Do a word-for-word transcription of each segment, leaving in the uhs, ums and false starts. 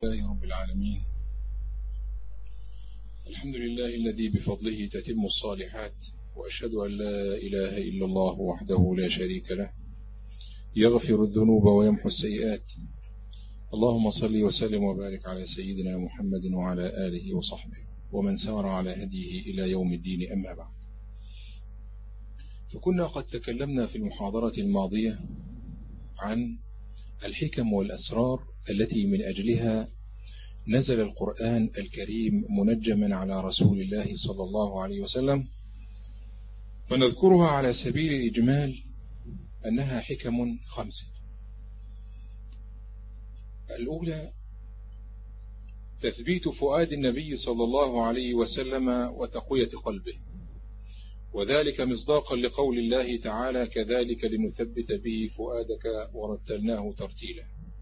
لله رب العالمين. الحمد لله الذي بفضله تتم الصالحات، وأشهد أن لا إله إلا الله وحده لا شريك له يغفر الذنوب ويمحو السيئات. اللهم صل وسلم وبارك على سيدنا محمد وعلى آله وصحبه ومن سار على هديه إلى يوم الدين. أما بعد، فكنا قد تكلمنا في المحاضرة الماضية عن الحكم والأسرار التي من أجلها نزل القرآن الكريم منجما على رسول الله صلى الله عليه وسلم، فنذكرها على سبيل الإجمال أنها حكم خمسة. الأولى تثبيت فؤاد النبي صلى الله عليه وسلم وتقوية قلبه، وذلك مصداقا لقول الله تعالى: كذلك لنثبت به فؤادك ورتلناه ترتيلا.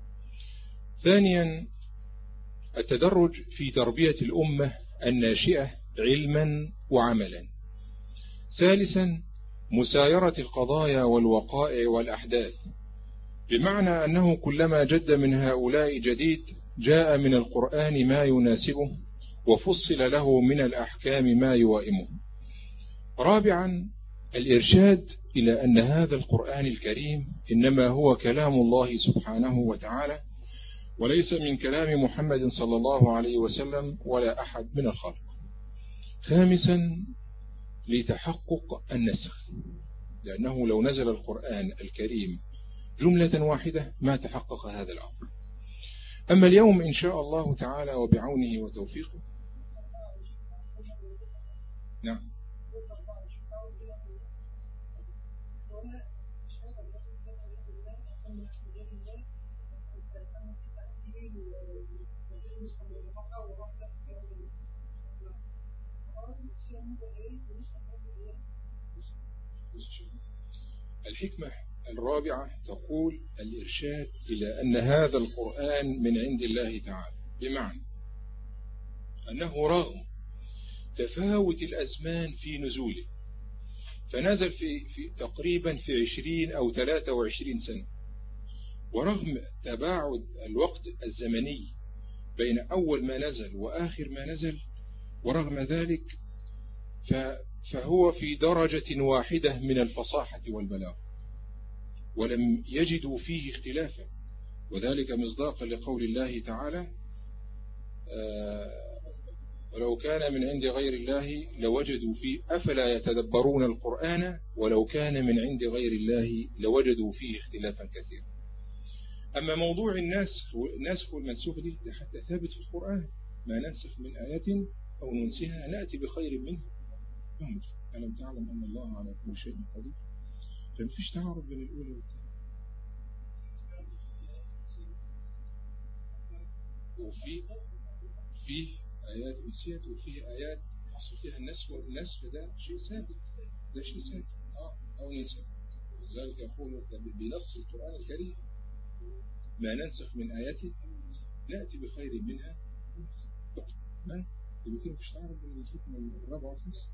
ثانيا التدرج في تربية الأمة الناشئة علما وعملا. ثالثا مسايرة القضايا والوقائع والأحداث، بمعنى أنه كلما جد من هؤلاء جديد جاء من القرآن ما يناسبه وفصل له من الأحكام ما يوائمه. رابعا الإرشاد إلى أن هذا القرآن الكريم إنما هو كلام الله سبحانه وتعالى، وليس من كلام محمد صلى الله عليه وسلم ولا أحد من الخلق. خامسا لتحقق النسخ، لأنه لو نزل القرآن الكريم جملة واحدة ما تحقق هذا الأمر. أما اليوم إن شاء الله تعالى وبعونه وتوفيقه، نعم الحكمة الرابعة تقول الإرشاد إلى أن هذا القرآن من عند الله تعالى، بمعنى أنه رغم تفاوت الأزمان في نزوله، فنزل في, في تقريبا في عشرين أو ثلاثة وعشرين سنة، ورغم تباعد الوقت الزمني بين أول ما نزل وآخر ما نزل، ورغم ذلك فهو في درجة واحدة من الفصاحة والبلاغة، ولم يجدوا فيه اختلافا، وذلك مصداقا لقول الله تعالى: ولو كان من عند غير الله لوجدوا فيه أفلا يتدبرون القرآن ولو كان من عند غير الله لوجدوا فيه اختلافا كثيرا. أما موضوع النسخ والنسخ والمنسوخ دي حتى ثابت في القرآن: ما ننسخ من آية أو ننسها نأتي بخير منه. ألم تعلم أن الله على كل شيء قدير؟ فمفيش تعارض بين الأولى والثانية. وفي فيه آيات أنسيت وفيه آيات حصل فيها النسخ، والنسخ ده شيء ثابت، ده شيء ثابت آه أو ننسخ. لذلك يقول بنص القرآن الكريم: ما ننسخ من آية نأتي بخير منها. من يمكن مفيش تعارض بين الحكمة الرابعة والخامسة.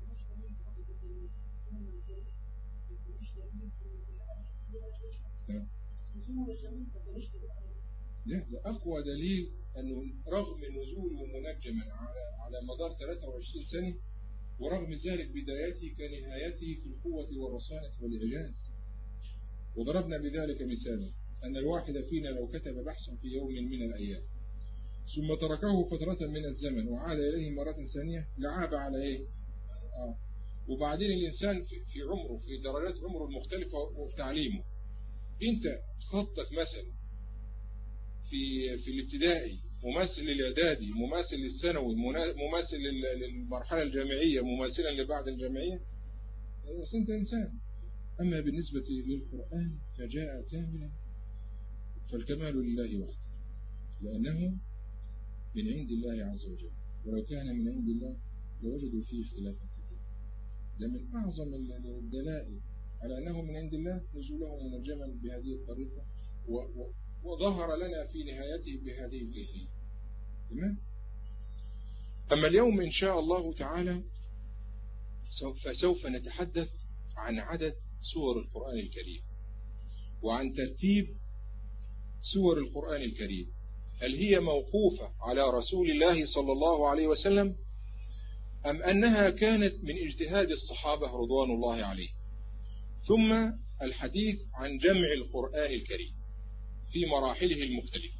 لا، ده أقوى دليل أنه رغم نزوله منجما على على مدار ثلاثة وعشرين سنة، ورغم ذلك بدايته كنهايته في القوة والرصانة والإعجاز. وضربنا بذلك مثالا أن الواحد فينا لو كتب بحثا في يوم من الأيام ثم تركه فترة من الزمن وعاد إليه مرة ثانية لعاب على إيه؟ آه. وبعدين الإنسان في عمره، في درجات عمره المختلفة وفي تعليمه، أنت خطك مثلا في في الابتدائي مماثل للإعدادي، مماثل للثانوي، مماثل للمرحلة الجامعية، مماثلا لبعد الجامعية، بس أنت إنسان. أما بالنسبة للقرآن فجاء كاملا، فالكمال لله وحده، لأنه من عند الله عز وجل، ولو كان من عند الله لوجدوا فيه اختلافا كثيرا. ده من أعظم الدلائل على أنه من عند الله نزوله منجما بهذه الطريقة، وظهر لنا في نهايته بهذه الكيفية. تمام؟ أما اليوم إن شاء الله تعالى فسوف نتحدث عن عدد سور القرآن الكريم، وعن ترتيب سور القرآن الكريم. هل هي موقوفة على رسول الله صلى الله عليه وسلم أم أنها كانت من اجتهاد الصحابة رضوان الله عليهم؟ ثم الحديث عن جمع القرآن الكريم في مراحله المختلفة.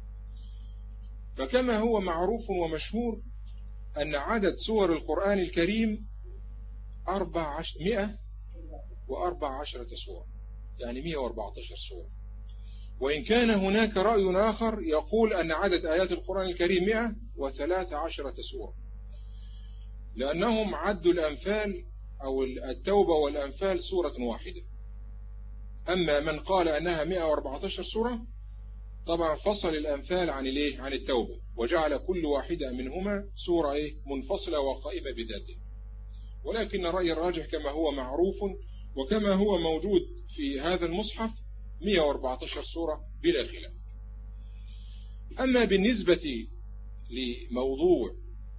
فكما هو معروف ومشهور أن عدد سور القرآن الكريم مئة وأربع عشرة سورة، يعني مئة وأربعة عشر سورة. وإن كان هناك رأي آخر يقول أن عدد آيات القرآن الكريم مئة وثلاث عشرة سورة، لأنهم عدوا الأنفال أو التوبة والأنفال سورة واحدة. أما من قال أنها مئة وأربعة عشر سورة طبعا فصل الأنفال عن الايه عن التوبة، وجعل كل واحدة منهما سورة ايه منفصلة وقائمة بذاته. ولكن الرأي الراجح كما هو معروف وكما هو موجود في هذا المصحف مئة وأربعة عشر سورة بلا خلاف. أما بالنسبة لموضوع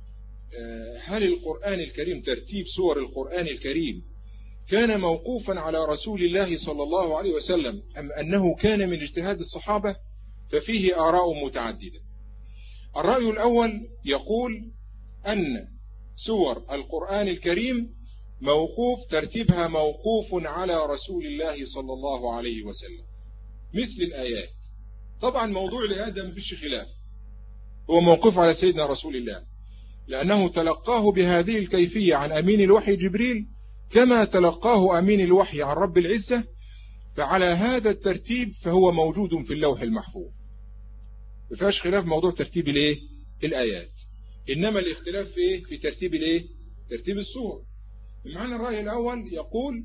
هل القرآن الكريم ترتيب سور القرآن الكريم كان موقوفا على رسول الله صلى الله عليه وسلم أم أنه كان من اجتهاد الصحابة، ففيه آراء متعددة. الرأي الأول يقول أن سور القرآن الكريم موقوف ترتيبها موقوف على رسول الله صلى الله عليه وسلم مثل الآيات. طبعا موضوع الآيات ده مفيش خلاف، هو موقوف على سيدنا رسول الله، لأنه تلقاه بهذه الكيفية عن أمين الوحي جبريل كما تلقاه أمين الوحي عن رب العزة، فعلى هذا الترتيب فهو موجود في اللوح المحفوظ. مفيش خلاف موضوع ترتيب الايه الآيات، إنما الاختلاف في ايه في ترتيب الايه ترتيب السور. بمعنى الرأي الأول يقول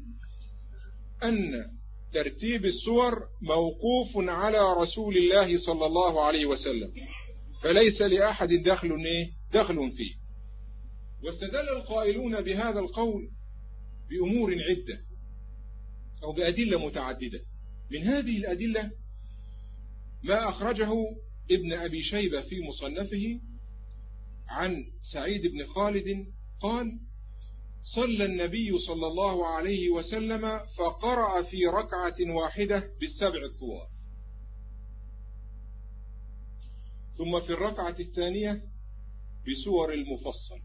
أن ترتيب السور موقوف على رسول الله صلى الله عليه وسلم، فليس لأحد دخل ايه دخل فيه. واستدل القائلون بهذا القول بأمور عدة أو بأدلة متعددة. من هذه الأدلة ما أخرجه ابن أبي شيبة في مصنفه عن سعيد بن خالد قال: صلى النبي صلى الله عليه وسلم فقرأ في ركعة واحدة بالسبع الطوال، ثم في الركعة الثانية بسور المفصل.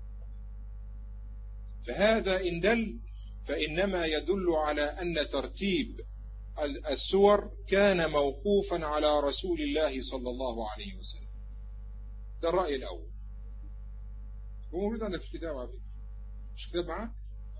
فهذا إن دل فإنما يدل على أن ترتيب السور كان موقوفا على رسول الله صلى الله عليه وسلم. ده الرأي الأول، وموجود عندك في الكتاب على فكرة. مش كتاب معاك؟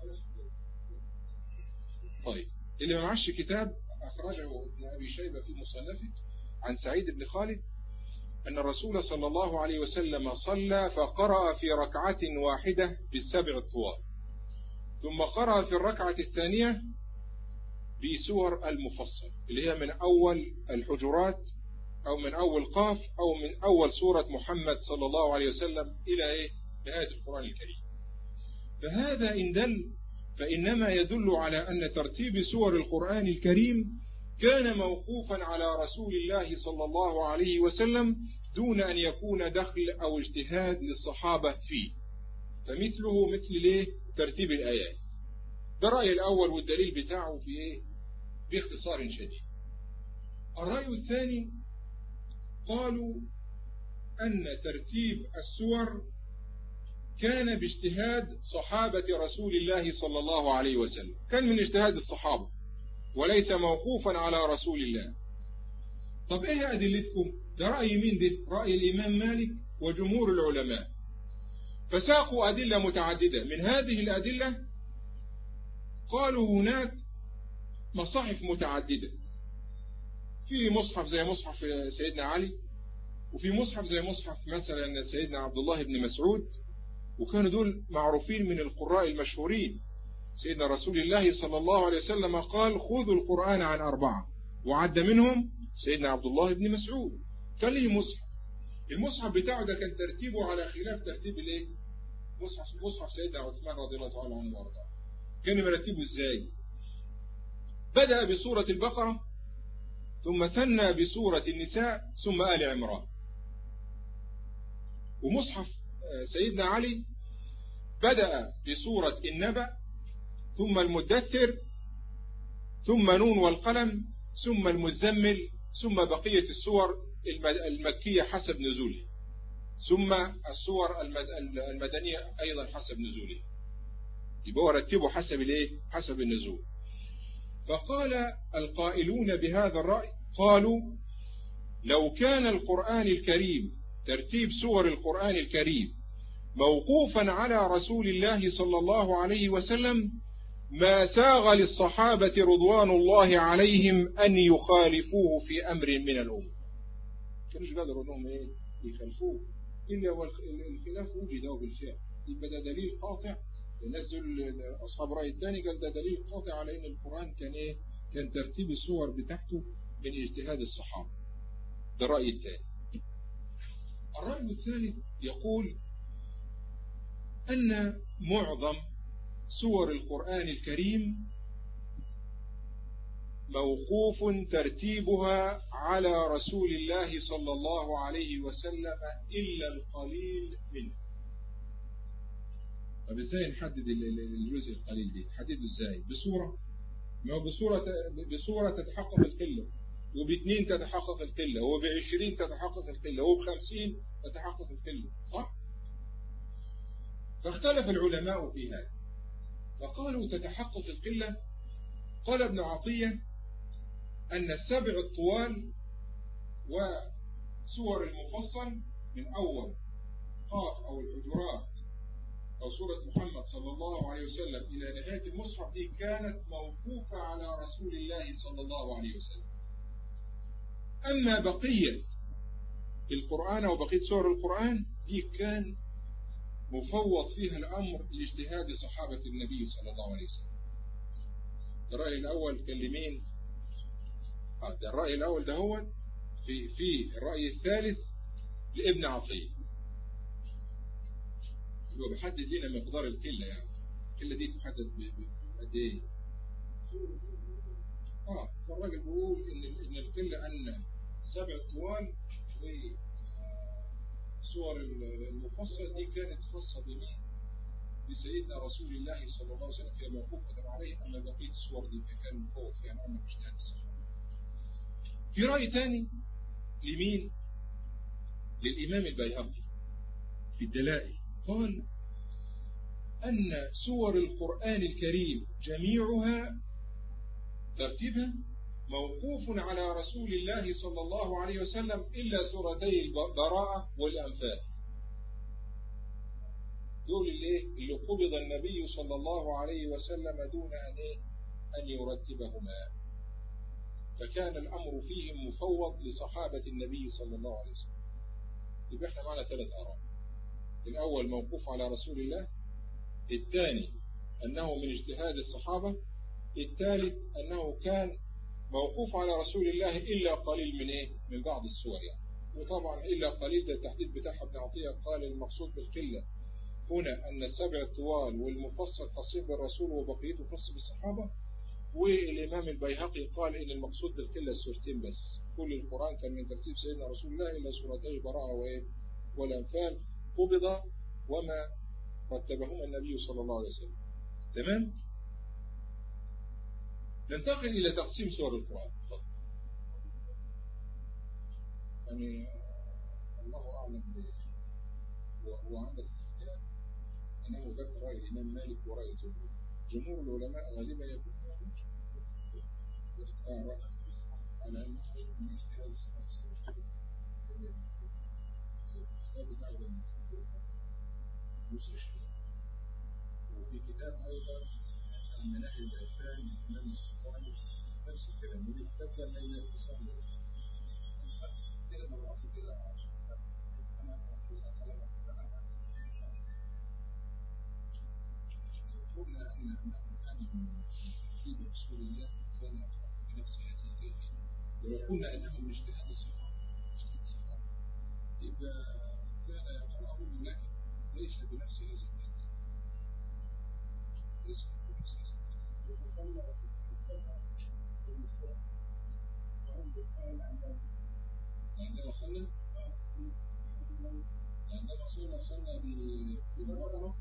طيب، اللي ما معاش كتاب أخرجه ابن أبي شيبة في مصنفه عن سعيد بن خالد أن الرسول صلى الله عليه وسلم صلى فقرأ في ركعة واحدة بالسبع الطوال، ثم قرأ في الركعة الثانية بسور المفصل اللي هي من أول الحجرات أو من أول قاف أو من أول سورة محمد صلى الله عليه وسلم إلى إيه نهاية القرآن الكريم. فهذا إن دل فإنما يدل على أن ترتيب سور القرآن الكريم كان موقوفا على رسول الله صلى الله عليه وسلم دون أن يكون دخل أو اجتهاد للصحابة فيه، فمثله مثل ليه ترتيب الآيات. ده الرأي الأول، والدليل بتاعه في إيه باختصار شديد. الرأي الثاني قالوا أن ترتيب السور كان باجتهاد صحابة رسول الله صلى الله عليه وسلم، كان من اجتهاد الصحابة وليس موقوفا على رسول الله. طب ايه أدلتكم؟ ده رأي مين ده؟ رأي الإمام مالك وجمهور العلماء، فساقوا أدلة متعددة. من هذه الأدلة قالوا هناك مصاحف متعددة، في مصحف زي مصحف سيدنا علي، وفي مصحف زي مصحف مثلا سيدنا عبد الله بن مسعود، وكانوا دول معروفين من القراء المشهورين. سيدنا رسول الله صلى الله عليه وسلم قال: خذوا القرآن عن أربعة، وعد منهم سيدنا عبد الله بن مسعود. كان له مصحف، المصحف بتاعه ده كان ترتيبه على خلاف ترتيب الايه مصحف مصحف سيدنا عثمان رضي الله تعالى عنه وارضاه. كان مرتبه ازاي؟ بدأ بسورة البقرة، ثم ثنى بسورة النساء، ثم آل عمران. ومصحف سيدنا علي بدأ بسورة النبأ، ثم المدثر، ثم نون والقلم، ثم المزمل، ثم بقية السور المكية حسب نزولها، ثم السور المدنية أيضا حسب نزولها، يبقى هو رتبه حسب الايه؟ حسب النزول. فقال القائلون بهذا الرأي قالوا لو كان القرآن الكريم ترتيب سور القرآن الكريم موقوفا على رسول الله صلى الله عليه وسلم ما ساغ للصحابة رضوان الله عليهم أن يخالفوه في أمر من الأمور. كانوش قادروا أنهم إيه؟ يخالفوه، إلا والخلاف وجده بالفعل، يبقى ده دليل قاطع. نزل أصحاب رأي الثاني قال ده دليل قاطع على أن القرآن كان إيه؟ كان ترتيب السور بتاعته من اجتهاد الصحابة. ده الرأي الثاني. الرأي الثالث يقول أن معظم سور القرآن الكريم موقوف ترتيبها على رسول الله صلى الله عليه وسلم إلا القليل منه. طب ازاي نحدد الجزء القليل دي؟ نحدده ازاي؟ بصورة، ما هو بصورة بصورة تتحقق القلة، وباثنين تتحقق القلة، وبعشرين تتحقق القلة، وبخمسين تتحقق القلة، صح؟ فاختلف العلماء في هذا، فقالوا تتحقق القلة. قال ابن عطية أن السبع الطوال وسور المفصل من أول قاف أو الحجرات أو سورة محمد صلى الله عليه وسلم إلى نهاية المصحف دي كانت موقوفة على رسول الله صلى الله عليه وسلم. أما بقية القرآن أو بقية سور القرآن دي كان مفوض فيها الأمر لاجتهاد صحابة النبي صلى الله عليه وسلم. الرأي الأول كان لمين؟ آه ده الرأي الأول ده هو في في الرأي الثالث لابن عطية، هو بيحدد لنا مقدار القلة. يعني القلة دي تحدد بقد إيه؟ آه فالراجل بيقول إن إن القلة أن سبع طوال وسور المفصل دي كانت خاصة بمين؟ بسيدنا رسول الله صلى الله عليه وسلم في موقوفة عليه. أما بقية السور دي كان مفوض فيها الأمر باجتهاد الصحابة. في رأي ثاني لمين؟ للإمام البيهقي في الدلائل، قال أن سور القرآن الكريم جميعها ترتيبها موقوف على رسول الله صلى الله عليه وسلم إلا سورتي البراءة والأنفال، دول اللي, اللي قبض النبي صلى الله عليه وسلم دون أن, أن يرتبهما، فكان الأمر فيهم مفوض لصحابة النبي صلى الله عليه وسلم. يبقى احنا معنا ثلاث آراء: الأول موقوف على رسول الله، الثاني أنه من اجتهاد الصحابة، الثالث أنه كان موقوف على رسول الله إلا قليل من إيه؟ من بعض السور يعني. وطبعا إلا قليل ده التحديد بتاعها ابن عطية، قال المقصود بالقلة هنا أن السبع الطوال والمفصل خاصين بالرسول وبقيته خاص بالصحابة. والإمام البيهقي قال إن المقصود بالقلة السورتين بس، كل القرآن كان من ترتيب سيدنا رسول الله إلا سورتي البراءة وإيه؟ والأنفال قبض وما رتبهما النبي صلى الله عليه وسلم. تمام؟ ننتقل إلى تقسيم سور القرآن. يعني الله أعلم هو عندك الكتاب أنه ذكر رأي الإمام مالك ورأي الجمهور. جمهور العلماء غالبا يكون على أنه من اجتهاد الصحابة الكتاب بتاع موسى الشيخ. وفي كتاب أيضا المناهج العرفان للإمام الصالح نفس الكلام، ودي كتاب كان ليلة اتصال كده مرة كده أنا تسعة سنوات قلنا أن أن في رسول الله كان بنفس هذه الكيفية، ولو قلنا أنه من اجتهاد الصحابة اجتهاد الصحابة يبقى كان يقرأه لكن ليس بنفس هذا الترتيب، ليس بنفس هذا عندما وصلنا عندما وصلنا وصلنا بالمبادرة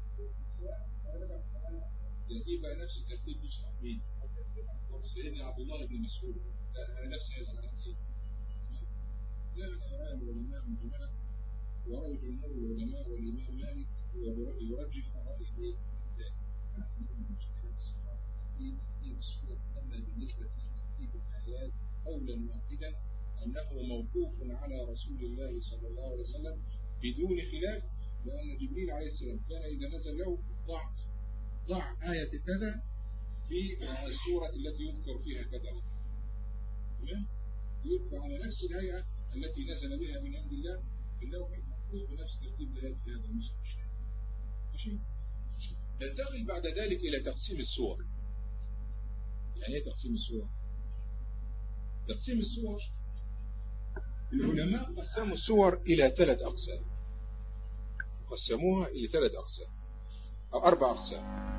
يبقى نفس الترتيب مش عارفين. سيدنا عبد الله بن مسعود على نفس هذا الترتيب. لا أرى العلماء مجملة، ورأي جمهور العلماء والإمام مالك يرجح رأي الثاني، على أنه من جهة الصفات ترتيب الصور. أما بالنسبة لترتيب الآيات قولا واحدا أنه موقوف على رسول الله صلى الله عليه وسلم بدون خلاف، لأن جبريل عليه السلام كان إذا نزل له ضع ضع آية كذا في السورة التي يذكر فيها كذا، تمام؟ يبقى على نفس الهيئة التي نزل بها من عند الله، إنه محفوظ بنفس ترتيب الآيات في هذا المصحف. ماشي؟ ننتقل بعد ذلك إلى تقسيم السور. يعني إيه تقسيم السور؟ تقسيم السور، العلماء قسموا السور إلى ثلاث أقسام، قسموها إلى ثلاث أقسام أو أربع أقسام.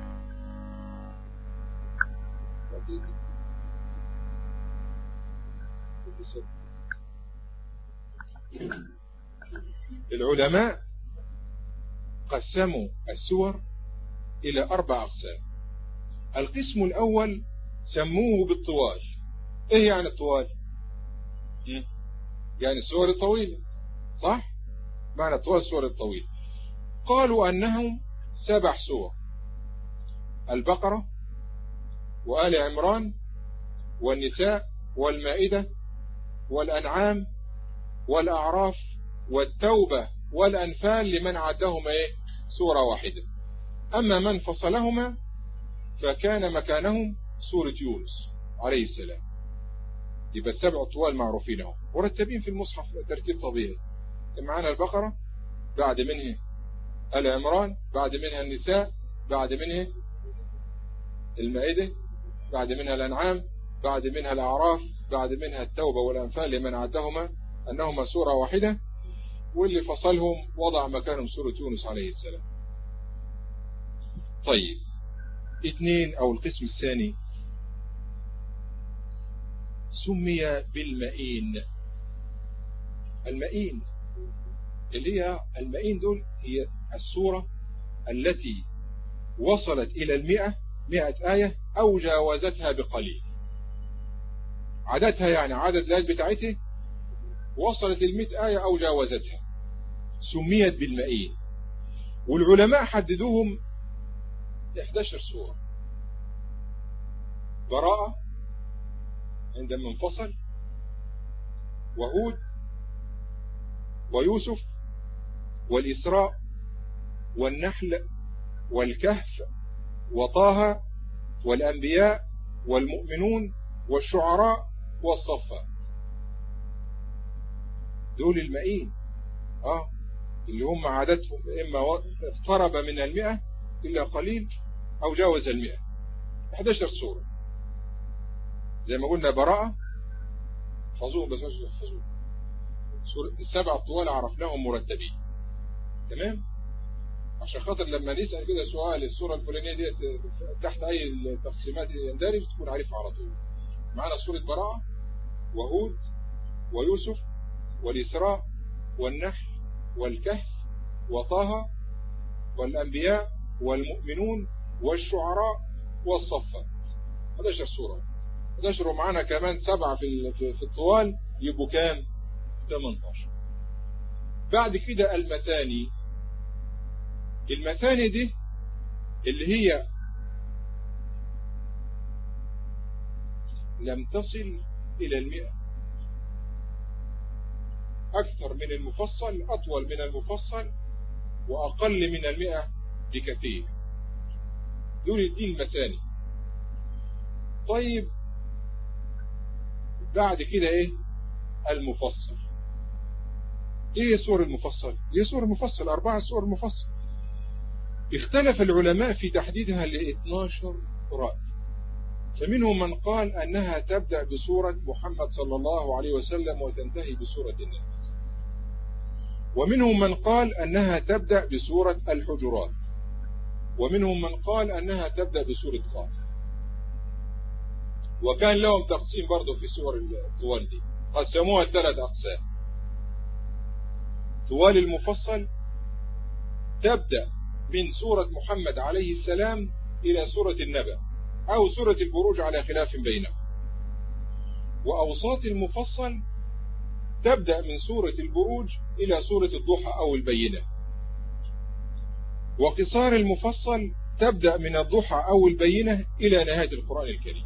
العلماء قسموا السور إلى أربع أقسام. القسم الأول سموه بالطوال. إيه يعني الطوال؟ يعني السور الطويلة، صح؟ معنى الطوال السور الطويلة. قالوا أنهم سبع سور: البقرة وآل عمران والنساء والمائدة والأنعام والأعراف والتوبة والأنفال، لمن عدهما إيه؟ سورة واحدة. أما من فصلهما فكان مكانهم سورة يونس عليه السلام. يبقى السبع طوال معروفين اهو، مرتبين في المصحف ترتيب طبيعي. معانا البقرة، بعد منها آل عمران، بعد منها النساء، بعد منها المائدة، بعد منها الأنعام، بعد منها الأعراف، بعد منها التوبة والأنفال، لمن عدهما أنهما سورة واحدة، واللي فصلهم وضع مكانهم سورة يونس عليه السلام. طيب، اثنين أو القسم الثاني سمي بالمئين. المئين اللي هي المئين دول هي السورة التي وصلت إلى المئة، مئة آية أو جاوزتها بقليل. عددها يعني عدد الآيات بتاعتها وصلت المئة آية أو جاوزتها، سميت بالمئين. والعلماء حددوهم إحدى عشرة سورة: براءة عندما انفصل، وهود، ويوسف، والإسراء، والنحل، والكهف، وطه، والأنبياء، والمؤمنون، والشعراء، والصفات. دول المئين، آه اللي هم عددهم إما اقترب من المئة إلا قليل أو جاوز المئة. إحدى عشرة سورة زي ما قلنا: براءة، حفظوهم بس مش حفظوهم. السبع الطوال عرفناهم مرتبين، تمام؟ عشان خاطر لما نسأل كده سؤال السورة الفلانية دي تحت أي تقسيمات يندرج تكون عارفها على طول. معنا سورة براءة، وهود، ويوسف، والإسراء، والنحل، والكهف، وطه، والأنبياء، والمؤمنون، والشعراء، والصفات. إحدى عشرة سورة. إحدى عشرة ومعنا كمان سبعة في في الطوال، يبقوا كام؟ ثمانية عشر. بعد كده المثاني. المثاني دي اللي هي لم تصل إلى المئة، أكثر من المفصل، أطول من المفصل، وأقل من المئة بكثير. دول الدين المثاني. طيب، بعد كده إيه؟ المفصل. إيه سور المفصل؟ إيه سور المفصل؟ أربعة سور المفصل. اختلف العلماء في تحديدها ل اثني عشر رأي. فمنهم من قال أنها تبدأ بسورة محمد صلى الله عليه وسلم وتنتهي بسورة الناس، ومنهم من قال أنها تبدأ بسورة الحجرات، ومنهم من قال أنها تبدأ بسورة قاف. وكان لهم تقسيم برضو في سور الطوال دي، قسموها ثلاث أقسام. طوال المفصل تبدأ من سورة محمد عليه السلام إلى سورة النبأ أو سورة البروج على خلاف بينهم. وأوساط المفصل تبدأ من سورة البروج إلى سورة الضحى أو البينة. وقصار المفصل تبدأ من الضحى أو البينة إلى نهاية القرآن الكريم.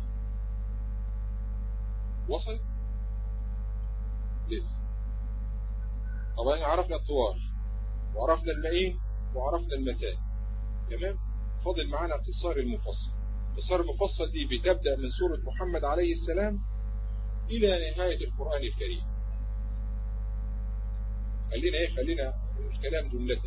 وصل؟ لسه. طبعا عرفنا الطوال وعرفنا المئين وعرفنا المتان، تمام؟ فاضل معنا قصار المفصل. قصار المفصل دي بتبدأ من سورة محمد عليه السلام إلى نهاية القرآن الكريم. خلينا إيه خلينا الكلام جملة.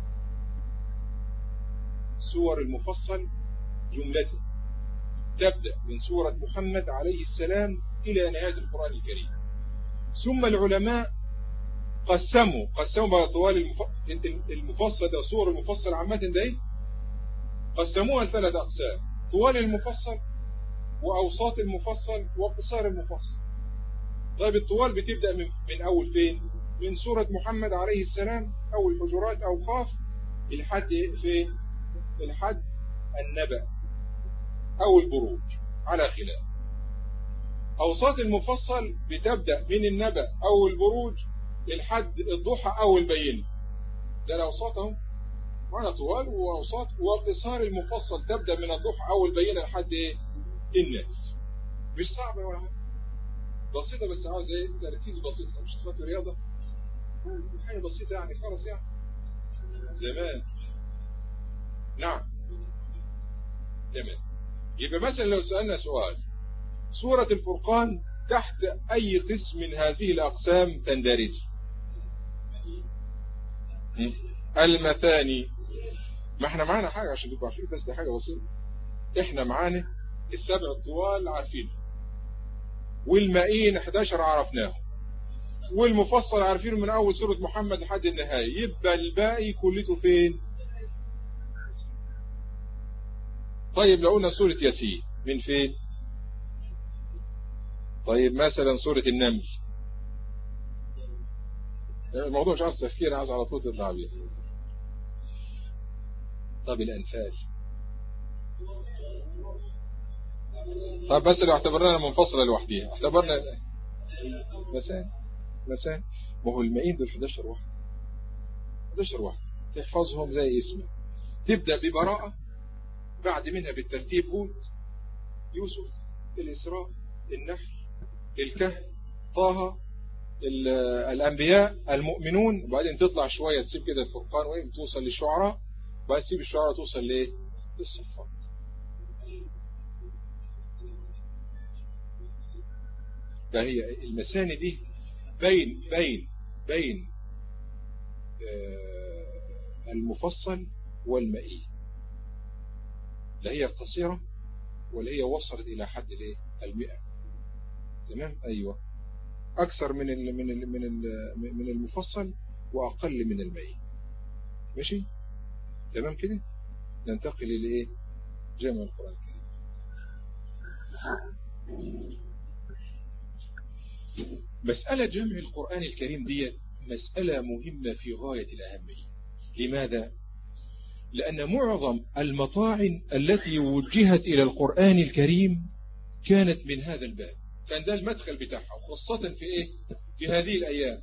سور المفصل جملة تبدأ من سورة محمد عليه السلام إلى نهاية القرآن الكريم. ثم العلماء قسموا قسموا بقى طوال المفصل ده، سور المفصل عامة ده قسموها لثلاث أقسام: طوال المفصل وأوساط المفصل وقصار المفصل. طيب الطوال بتبدأ من, من أول فين؟ من سورة محمد عليه السلام أو الحجرات أو قاف لحد فين؟ لحد النبأ أو البروج على خلاف. أوساط المفصل بتبدأ من النبأ أو البروج لحد الضحى أو البينة. ده الأوساط أهو، معنا طوال وأوساط. وقصار المفصل تبدأ من الضحى أو البينة لحد إيه؟ الناس. مش صعبة ولا حاجة، بسيطة، بس عاوز إيه؟ تركيز بسيط، مش تفكر رياضة، حاجة بسيطة يعني، خلاص يعني زمان. نعم تمام. يبقى مثلا لو سألنا سؤال: سورة الفرقان تحت أي قسم من هذه الأقسام تندرج؟ المثاني. ما احنا معانا حاجة عشان تبقى عارفين، بس ده حاجة بسيطة. احنا معانا السبع الطوال عارفينه، والمائين احد عشر عرفناه، والمفصل عارفينه من أول سورة محمد لحد النهاية. يبقى الباقي كلته فين؟ طيب لو قلنا سورة ياسين من فين؟ طيب مثلا سورة النمل. الموضوع مش عايز تفكير، عايز على طول تطلع بيه. طب الأنفال. طب بس لو اعتبرنا منفصلة لوحديها، اعتبرنا مثلا مثلا ما هو المائين دول احد عشر واحد، احد عشر واحد تحفظهم زي اسمه. تبدأ ببراءة، بعد منها بالترتيب هود، يوسف، الإسراء، النحل، الكهف، طه، الأنبياء، المؤمنون، وبعدين تطلع شوية تسيب كده الفرقان وين توصل للشعراء، وبعدين تسيب الشعراء توصل ليه؟ للصفات. فهي المثاني دي بين بين بين آه المفصل والمئي، لا هي قصيرة ولا هي وصلت إلى حد الايه؟ المئة. تمام. أيوة، أكثر من ال من ال من ال من المفصل وأقل من المئي. ماشي تمام كده. ننتقل إلى إيه؟ جمع القرآن الكريم. مسألة جمع القرآن الكريم دي مسألة مهمة في غاية الأهمية. لماذا؟ لأن معظم المطاعن التي وجهت إلى القرآن الكريم كانت من هذا الباب، كان ده المدخل بتاعها، خاصة في إيه؟ في هذه الأيام.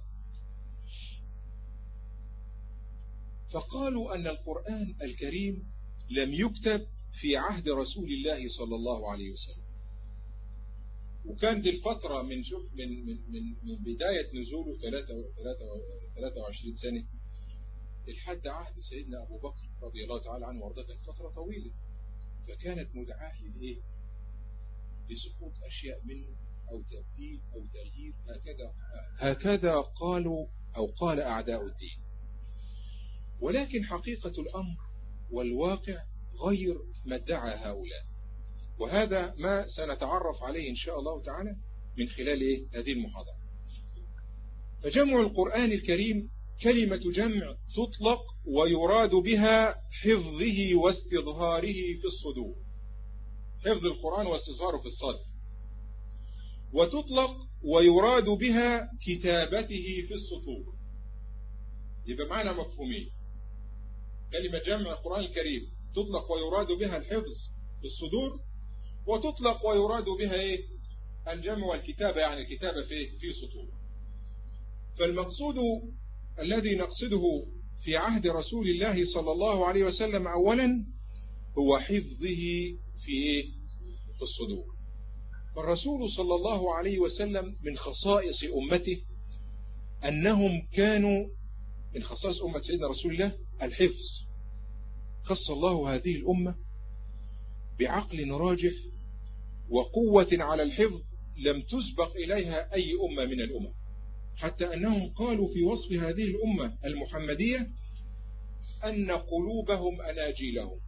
فقالوا أن القرآن الكريم لم يكتب في عهد رسول الله صلى الله عليه وسلم، وكان دي الفترة من شوف من من من, من بداية نزوله ثلاثة وعشرين سنة لحد عهد سيدنا أبو بكر رضي الله تعالى عنه وارضاه، كانت فترة طويلة. فكانت مدعاة لإيه؟ لسقوط أشياء منه أو تبديل أو تغيير، هكذا هكذا قالوا أو قال أعداء الدين. ولكن حقيقة الأمر والواقع غير ما ادعى هؤلاء، وهذا ما سنتعرف عليه إن شاء الله تعالى من خلال إيه؟ هذه المحاضرة. فجمع القرآن الكريم كلمة جمع تطلق ويراد بها حفظه واستظهاره في الصدور، حفظ القرآن واستصهاره في الصدر. وتطلق ويراد بها كتابته في السطور. يبقى معنا مفهومين: كلمة جمع القرآن الكريم تطلق ويراد بها الحفظ في الصدور، وتطلق ويراد بها إيه؟ الجمع والكتابة، يعني الكتابة في في سطور. فالمقصود الذي نقصده في عهد رسول الله صلى الله عليه وسلم أولا هو حفظه في في الصدور. فالرسول صلى الله عليه وسلم من خصائص أمته أنهم كانوا من خصائص أمة سيدنا رسول الله الحفظ. خص الله هذه الأمة بعقل راجح وقوة على الحفظ لم تسبق إليها أي أمة من الأمم، حتى أنهم قالوا في وصف هذه الأمة المحمدية أن قلوبهم أناجيلهم،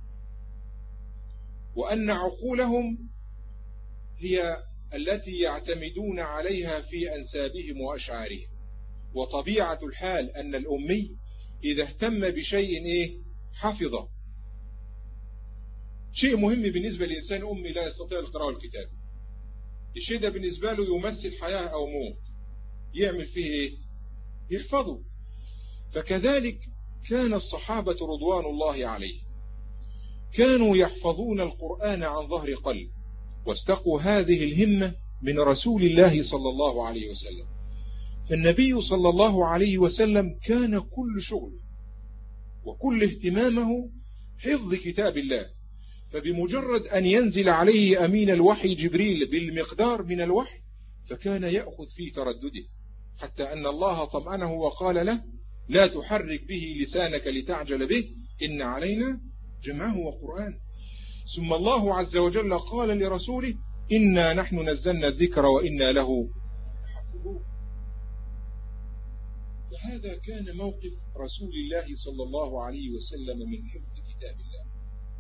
وأن عقولهم هي التي يعتمدون عليها في أنسابهم وأشعارهم. وطبيعة الحال أن الأمي إذا اهتم بشيء إيه حفظه. شيء مهم بالنسبة لإنسان أمي لا يستطيع القراءة والكتابة، الشيء ده بالنسبة له يمثل حياة أو موت، يعمل فيه إيه؟ يحفظه. فكذلك كان الصحابة رضوان الله عليه كانوا يحفظون القرآن عن ظهر قلب، واستقوا هذه الهمة من رسول الله صلى الله عليه وسلم. فالنبي صلى الله عليه وسلم كان كل شغله وكل اهتمامه حفظ كتاب الله، فبمجرد أن ينزل عليه أمين الوحي جبريل بالمقدار من الوحي فكان يأخذ في تردده، حتى أن الله طمأنه وقال له لا تحرك به لسانك لتعجل به إن علينا جمعه وقرآن. ثم الله عز وجل قال لرسوله إنا نحن نزلنا الذكر وإنا له حافظون. فهذا كان موقف رسول الله صلى الله عليه وسلم من حفظ كتاب الله،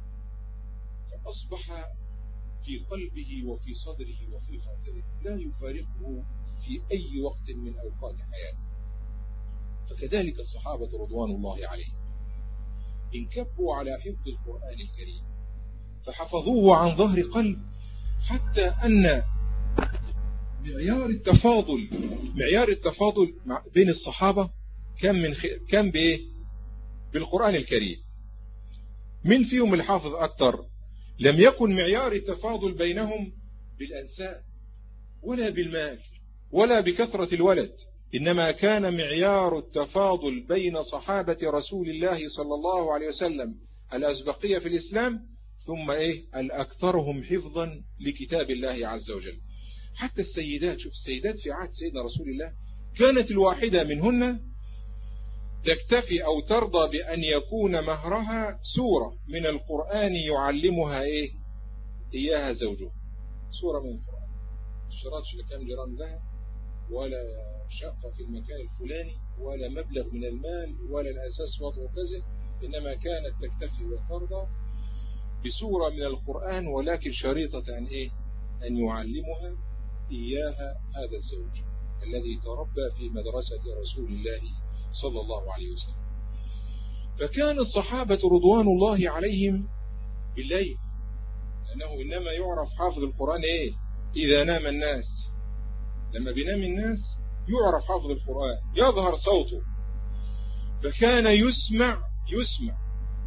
فأصبح في قلبه وفي صدره وفي خاطره لا يفارقه في أي وقت من أوقات حياته. فكذلك الصحابة رضوان الله عليهم انكبوا على حفظ القرآن الكريم فحفظوه عن ظهر قلب، حتى أن معيار التفاضل معيار التفاضل بين الصحابة كان من خ... كان بإيه؟ بالقرآن الكريم. من فيهم الحافظ أكتر؟ لم يكن معيار التفاضل بينهم بالأنساب ولا بالمال ولا بكثرة الولد، إنما كان معيار التفاضل بين صحابة رسول الله صلى الله عليه وسلم الأسبقية في الإسلام ثم إيه الأكثرهم حفظا لكتاب الله عز وجل. حتى السيدات، شوف السيدات في عهد سيدنا رسول الله كانت الواحدة منهن تكتفي أو ترضى بأن يكون مهرها سورة من القرآن يعلمها إيه إياها زوجها، سورة من القرآن، اشتراطش لكام جرام ذهب ولا شقة في المكان الفلاني ولا مبلغ من المال ولا الأساس وضع كذا، إنما كانت تكتفي وترضى بسورة من القرآن ولكن شريطة عن إيه أن يعلمها إياها هذا الزوج الذي تربى في مدرسة رسول الله صلى الله عليه وسلم. فكان الصحابة رضوان الله عليهم بالليل، لأنه إنما يعرف حافظ القرآن إيه إذا نام الناس، لما بينام الناس يعرف حافظ القرآن يظهر صوته، فكان يسمع يسمع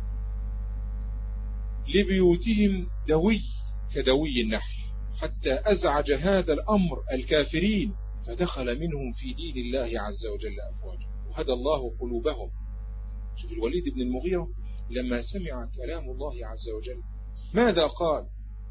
لبيوتهم دوي كدوي النحل، حتى أزعج هذا الأمر الكافرين فدخل منهم في دين الله عز وجل أفواجا وهدى الله قلوبهم. شوف الوليد بن المغيرة لما سمع كلام الله عز وجل ماذا قال؟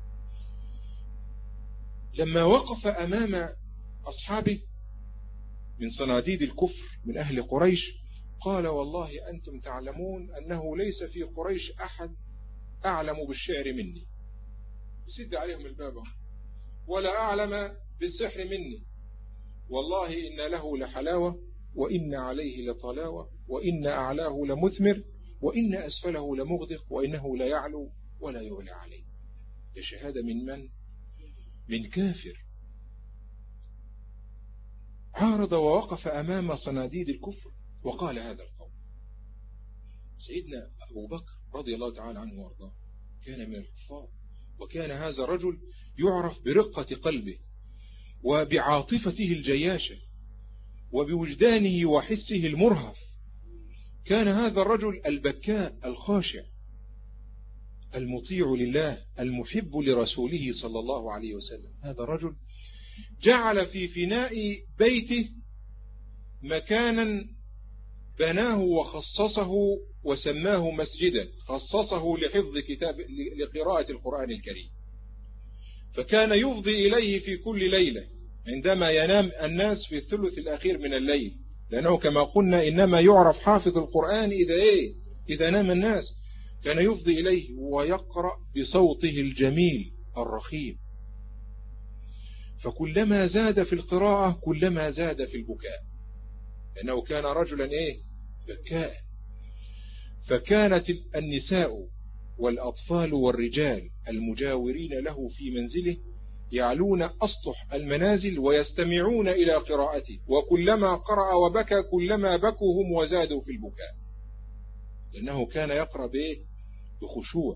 لما وقف أمام أصحابه من صناديد الكفر من أهل قريش قال والله أنتم تعلمون أنه ليس في قريش أحد أعلم بالشعر مني، بسد عليهم الباب، ولا أعلم بالسحر مني، والله إن له لحلاوة وإن عليه لطلاوة وإن أعلاه لمثمر وإن أسفله لمغدق وإنه لا يعلو ولا يعلى عليه. ده شهادة من من؟ من كافر عارض ووقف أمام صناديد الكفر وقال هذا القول. سيدنا أبو بكر رضي الله تعالى عنه وارضاه كان من الكفار، وكان هذا الرجل يعرف برقة قلبه وبعاطفته الجياشة وبوجدانه وحسه المرهف. كان هذا الرجل البكاء الخاشع المطيع لله المحب لرسوله صلى الله عليه وسلم. هذا الرجل جعل في فناء بيته مكانا بناه وخصصه وسماه مسجدا، خصصه لحفظ كتاب لقراءة القرآن الكريم، فكان يفضي إليه في كل ليلة عندما ينام الناس في الثلث الأخير من الليل، لأنه كما قلنا إنما يعرف حافظ القرآن إذا إيه إذا نام الناس، كان يفضي إليه ويقرأ بصوته الجميل الرخيم، فكلما زاد في القراءة كلما زاد في البكاء، لأنه كان رجلا إيه بكاء. فكانت النساء والأطفال والرجال المجاورين له في منزله يعلون أسطح المنازل ويستمعون إلى قراءته، وكلما قرأ وبكى كلما بكوا هم وزادوا في البكاء، لأنه كان يقرأ بإيه بخشوع.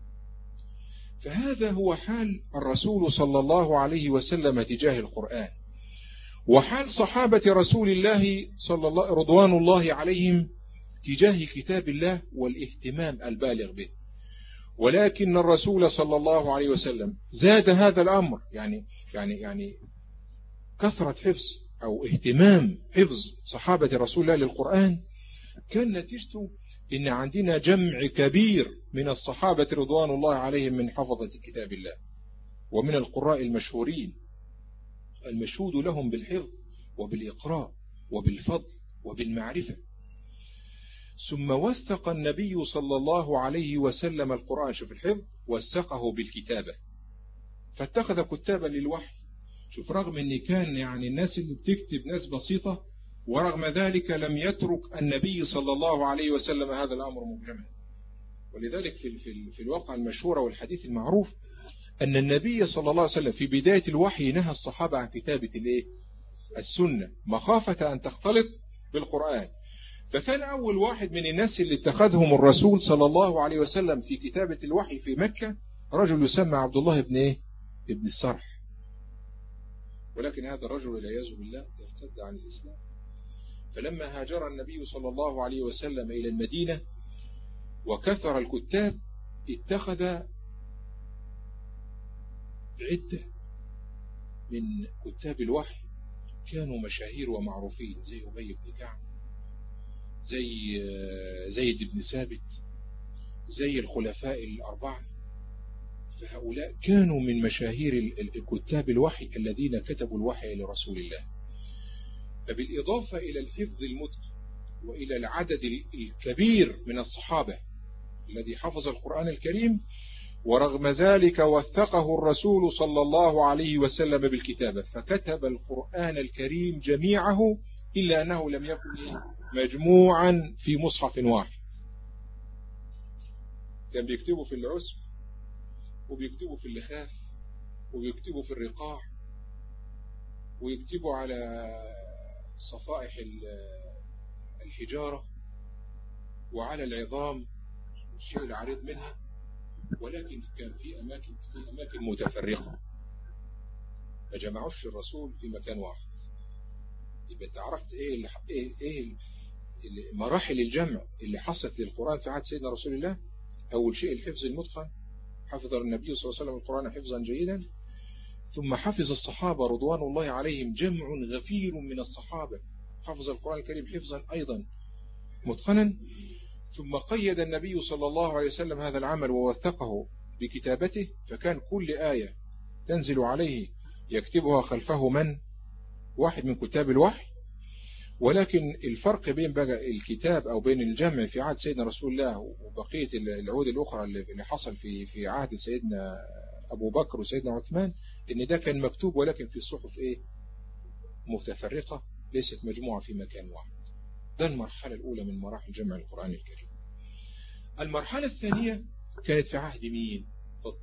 فهذا هو حال الرسول صلى الله عليه وسلم تجاه القرآن، وحال صحابة رسول الله صلى الله رضوان الله عليهم تجاه كتاب الله والاهتمام البالغ به. ولكن الرسول صلى الله عليه وسلم زاد هذا الأمر، يعني يعني يعني كثرة حفظ أو اهتمام حفظ صحابة رسول الله للقرآن كان نتيجته إن عندنا جمع كبير من الصحابة رضوان الله عليهم من حفظة كتاب الله ومن القراء المشهورين المشهود لهم بالحفظ وبالإقراء وبالفضل وبالمعرفة. ثم وثق النبي صلى الله عليه وسلم القرآن، شوف الحفظ وثقه بالكتابة، فاتخذ كتابا للوحي. شوف رغم ان كان يعني الناس اللي بتكتب ناس بسيطة، ورغم ذلك لم يترك النبي صلى الله عليه وسلم هذا الأمر مبهما. ولذلك في في في الواقع المشهور والحديث المعروف أن النبي صلى الله عليه وسلم في بداية الوحي نهى الصحابة عن كتابة الايه السنة مخافة أن تختلط بالقرآن. فكان أول واحد من الناس اللي اتخذهم الرسول صلى الله عليه وسلم في كتابة الوحي في مكة رجل يسمى عبد الله بن ايه ابن السرح. ولكن هذا الرجل والعياذ بالله ارتد عن الإسلام. فلما هاجر النبي صلى الله عليه وسلم إلى المدينة وكثر الكتاب اتخذ عدة من كتاب الوحي كانوا مشاهير ومعروفين زي أبي بن كعب، زي زيد بن ثابت، زي الخلفاء الأربعة. فهؤلاء كانوا من مشاهير الكتاب الوحي الذين كتبوا الوحي لرسول الله. فبالإضافة إلى الحفظ المتقن وإلى العدد الكبير من الصحابة الذي حفظ القرآن الكريم، ورغم ذلك وثقه الرسول صلى الله عليه وسلم بالكتابة، فكتب القرآن الكريم جميعه إلا أنه لم يكن مجموعا في مصحف واحد. كان بيكتبوا في العسب وبيكتبوا في اللخاف وبيكتبوا في الرقاع ويكتبوا على صفائح الحجارة وعلى العظام الشيء العريض منها، ولكن كان في أماكن في أماكن متفرقة، ما جمعوش الرسول في مكان واحد. يبقى تعرفت إيه اللي إيه إيه مراحل الجمع اللي حصلت للقرآن في عهد سيدنا رسول الله. أول شيء الحفظ المتقن، حفظ النبي صلى الله عليه وسلم القرآن حفظا جيدا، ثم حفظ الصحابة رضوان الله عليهم جمع غفير من الصحابة حفظ القرآن الكريم حفظا أيضا متقنا، ثم قيد النبي صلى الله عليه وسلم هذا العمل ووثقه بكتابته، فكان كل آية تنزل عليه يكتبها خلفه من واحد من كتاب الوحي. ولكن الفرق بين بقى الكتاب أو بين الجمع في عهد سيدنا رسول الله وبقية العهود الأخرى اللي حصل في في عهد سيدنا أبو بكر وسيدنا عثمان، إن ده كان مكتوب ولكن في صحف إيه متفرقة ليست مجموعة في مكان واحد. ده المرحلة الأولى من مراحل جمع القرآن الكريم. المرحلة الثانية كانت في عهد مين؟ فضل.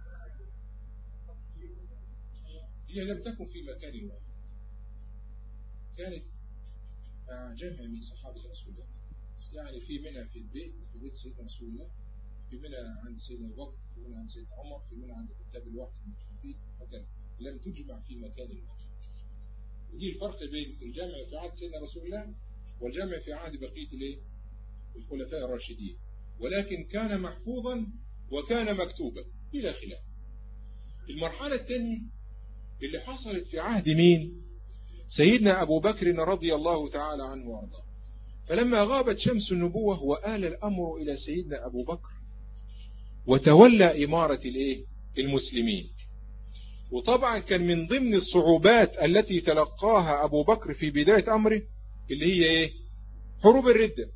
هي لم تكن في مكان واحد، كانت مع جمع من صحابة رسول الله، يعني في منها في البيت في بيت سيدنا رسول الله، في منها عند سيدنا أبو بكر، في منها عند سيدنا عمر، في منها عند كتاب الوحي المشرفين، هكذا لم تجمع في مكان واحد. ودي الفرق بين الجمع في عهد سيدنا رسول الله والجمع في عهد بقية الايه الخلفاء الراشدين، ولكن كان محفوظا وكان مكتوبا بلا خلاف. المرحلة الثانية اللي حصلت في عهد مين؟ سيدنا أبو بكر رضي الله تعالى عنه وارضاه. فلما غابت شمس النبوة وآل الأمر إلى سيدنا أبو بكر وتولى إمارة الإيه؟ المسلمين. وطبعا كان من ضمن الصعوبات التي تلقاها أبو بكر في بداية أمره اللي هي إيه؟ حروب الردة.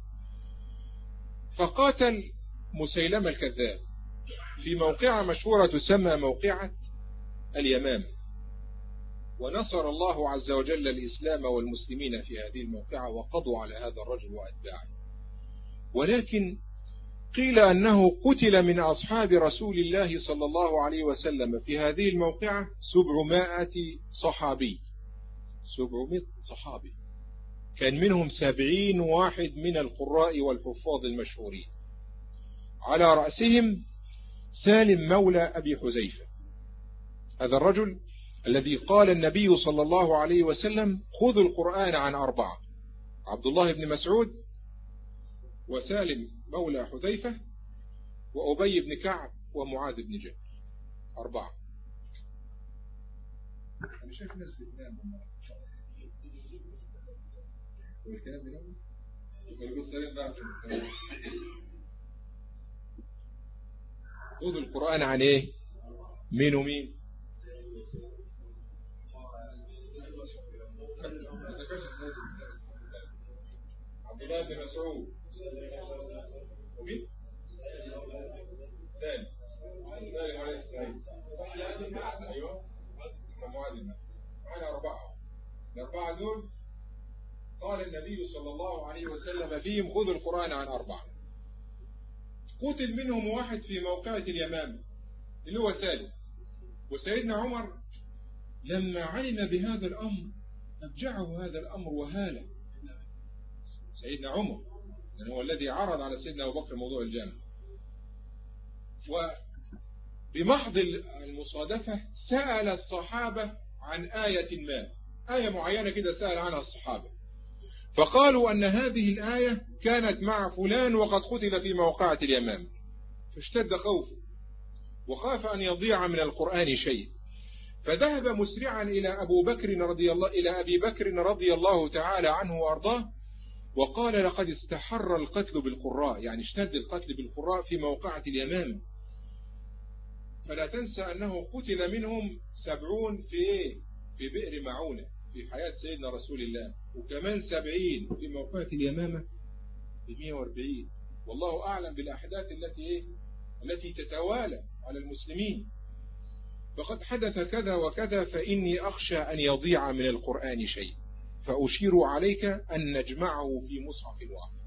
فقاتل مسيلمة الكذاب في موقعة مشهورة تسمى موقعة اليمامة، ونصر الله عز وجل الإسلام والمسلمين في هذه الموقعة وقضوا على هذا الرجل وأتباعه. ولكن قيل أنه قتل من أصحاب رسول الله صلى الله عليه وسلم في هذه الموقعة سبعمائة صحابي، سبعمائة صحابي، كان منهم سبعين واحد من القراء والحفاظ المشهورين، على رأسهم سالم مولى أبي حذيفة، هذا الرجل الذي قال النبي صلى الله عليه وسلم خذوا القرآن عن أربعة: عبد الله بن مسعود، وسالم مولى حذيفة، وأبي بن كعب، ومعاذ بن جبل. أربعة. أنا شايف ناس بتنام والكلام بينهم يقول سالم بقى خذوا القرآن عن إيه؟ مين ومين؟ عبد الله بن مسعود ومين؟ سالم سالم عليه السلام. أيوه معاذ. معنا أربعة. الأربعة دول قال النبي صلى الله عليه وسلم فيهم خذوا القرآن عن أربعة. قتل منهم واحد في موقعة اليمامة اللي هو سالم. وسيدنا عمر لما علم بهذا الأمر أبجعه هذا الأمر وهاله. سيدنا عمر يعني هو الذي عرض على سيدنا أبو بكر موضوع الجامع، وبمحض المصادفة سأل الصحابة عن آية ما، آية معينة كده سأل عنها الصحابة، فقالوا أن هذه الآية كانت مع فلان وقد قتل في موقعة اليمامة، فاشتد خوفه وخاف أن يضيع من القرآن شيء، فذهب مسرعا إلى أبو بكر رضي الله إلى أبي بكر رضي الله تعالى عنه وأرضاه، وقال لقد استحر القتل بالقراء، يعني اشتد القتل بالقراء في موقعة اليمامة، فلا تنسى أنه قتل منهم سبعون في إيه؟ في بئر معونة في حياة سيدنا رسول الله، وكمان سبعين في موقعة اليمامة بمئة وأربعين. والله أعلم بالأحداث التي إيه؟ التي تتوالى على المسلمين. فقد حدث كذا وكذا فإني أخشى أن يضيع من القرآن شيء، فأشير عليك أن نجمعه في مصحف واحد.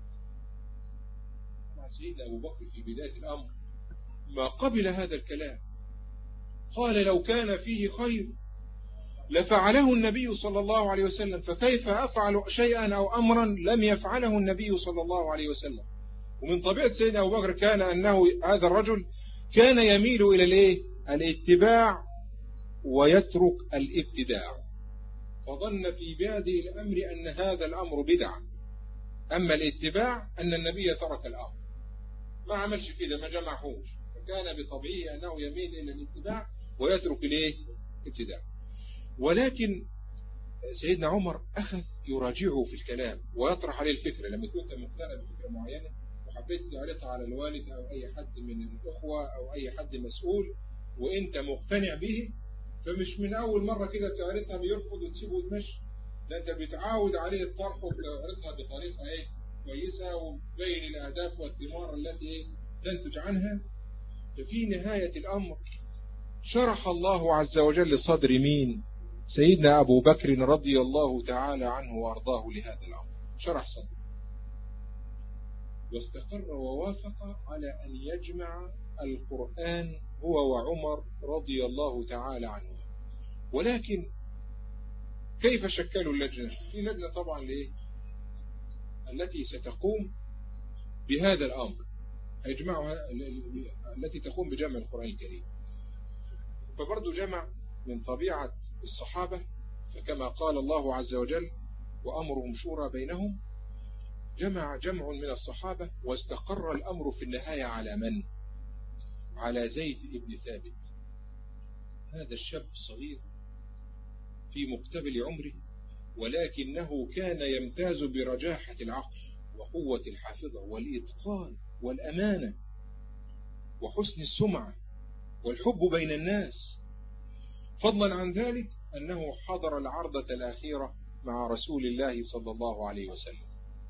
مع سيدنا أبو بكر في بداية الأمر ما قبل هذا الكلام، قال لو كان فيه خير لفعله النبي صلى الله عليه وسلم، فكيف أفعل شيئا أو أمرا لم يفعله النبي صلى الله عليه وسلم. ومن طبيعة سيدنا أبو بكر كان أنه هذا الرجل كان يميل إلى الإيه؟ الاتباع ويترك الابتداع، فظن في بادئ الأمر أن هذا الأمر بدعة، أما الاتباع أن النبي ترك الأمر، ما عملش كده، ما جمعهوش، فكان بطبيعه أنه يميل إلى الاتباع ويترك الإيه؟ ابتداع. ولكن سيدنا عمر أخذ يراجعه في الكلام ويطرح عليه الفكرة. لما كنت مقتنع بفكرة معينة وحبيت تعرضها على الوالد أو أي حد من الأخوة أو أي حد مسؤول وإنت مقتنع به، فمش من أول مرة كده تعرضها بيرفض وتسيبه وتمشي، لا أنت بتعاود عليه الطرح وتعرضها بطريقة إيه؟ كويسة، وتبين الأهداف والثمار التي إيه؟ تنتج عنها. ففي نهاية الأمر شرح الله عز وجل صدر مين؟ سيدنا أبو بكر رضي الله تعالى عنه وأرضاه لهذا الأمر، شرح صدره واستقر ووافق على أن يجمع القرآن هو وعمر رضي الله تعالى عنه. ولكن كيف شكلوا اللجنة؟ في لجنة طبعا ليه؟ التي ستقوم بهذا الأمر، يجمعها التي تقوم بجمع القرآن الكريم. فبرضو جمع من طبيعة الصحابة، فكما قال الله عز وجل وأمرهم شورى بينهم، جمع جمع من الصحابة واستقر الأمر في النهاية على من؟ على زيد بن ثابت، هذا الشاب الصغير في مقتبل عمره ولكنه كان يمتاز برجاحة العقل وقوة الحافظة والإتقان والأمانة وحسن السمعة والحب بين الناس، فضلا عن ذلك أنه حضر العرضة الأخيرة مع رسول الله صلى الله عليه وسلم.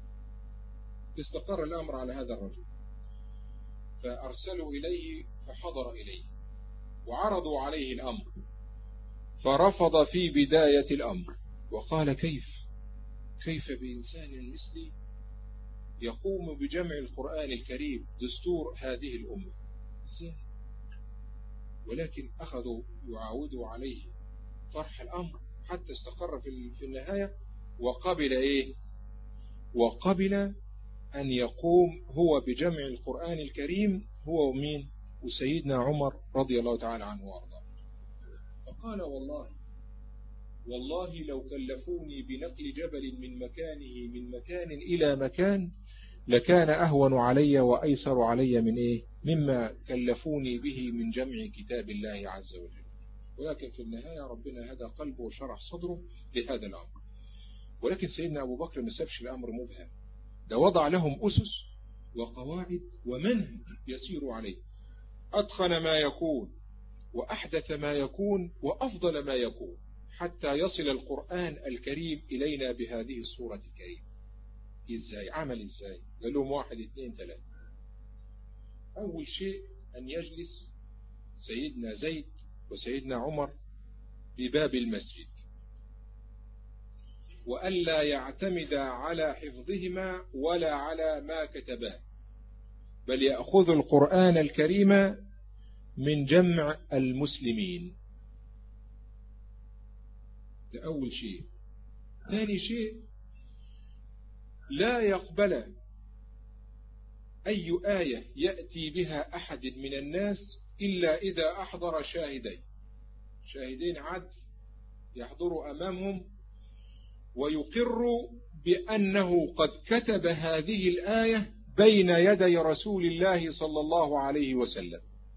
استقر الأمر على هذا الرجل، فأرسلوا إليه فحضر إليه وعرضوا عليه الأمر، فرفض في بداية الأمر وقال: كيف كيف بإنسان مثلي يقوم بجمع القرآن الكريم دستور هذه الأمة إزاي؟ ولكن أخذوا يعاودوا عليه طرح الأمر حتى استقر في النهاية، وقبل إيه؟ وقبل أن يقوم هو بجمع القرآن الكريم هو ومين؟ وسيدنا عمر رضي الله تعالى عنه وارضاه. فقال: والله والله لو كلفوني بنقل جبل من مكانه من مكان إلى مكان لكان أهون علي وأيسر علي من إيه؟ مما كلفوني به من جمع كتاب الله عز وجل. ولكن في النهاية ربنا هدى قلبه وشرح صدره لهذا الأمر. ولكن سيدنا أبو بكر ما سابش الأمر مبهم، ده وضع لهم أسس وقواعد ومنهج يسير عليه، أتقن ما يكون وأحدث ما يكون وأفضل ما يكون حتى يصل القرآن الكريم إلينا بهذه الصورة الكريمة. إزاي؟ عمل إزاي؟ قال لهم واحد اثنين ثلاثة. أول شيء أن يجلس سيدنا زيد وسيدنا عمر بباب المسجد، وألا يعتمد على حفظهما ولا على ما كتباه، بل يأخذ القرآن الكريم من جمع المسلمين. ده أول شيء. ثاني شيء، لا يقبل أي آية يأتي بها أحد من الناس إلا إذا أحضر شاهدين شاهدين عدل يحضروا أمامهم ويقروا بأنه قد كتب هذه الآية بين يدي رسول الله صلى الله عليه وسلم.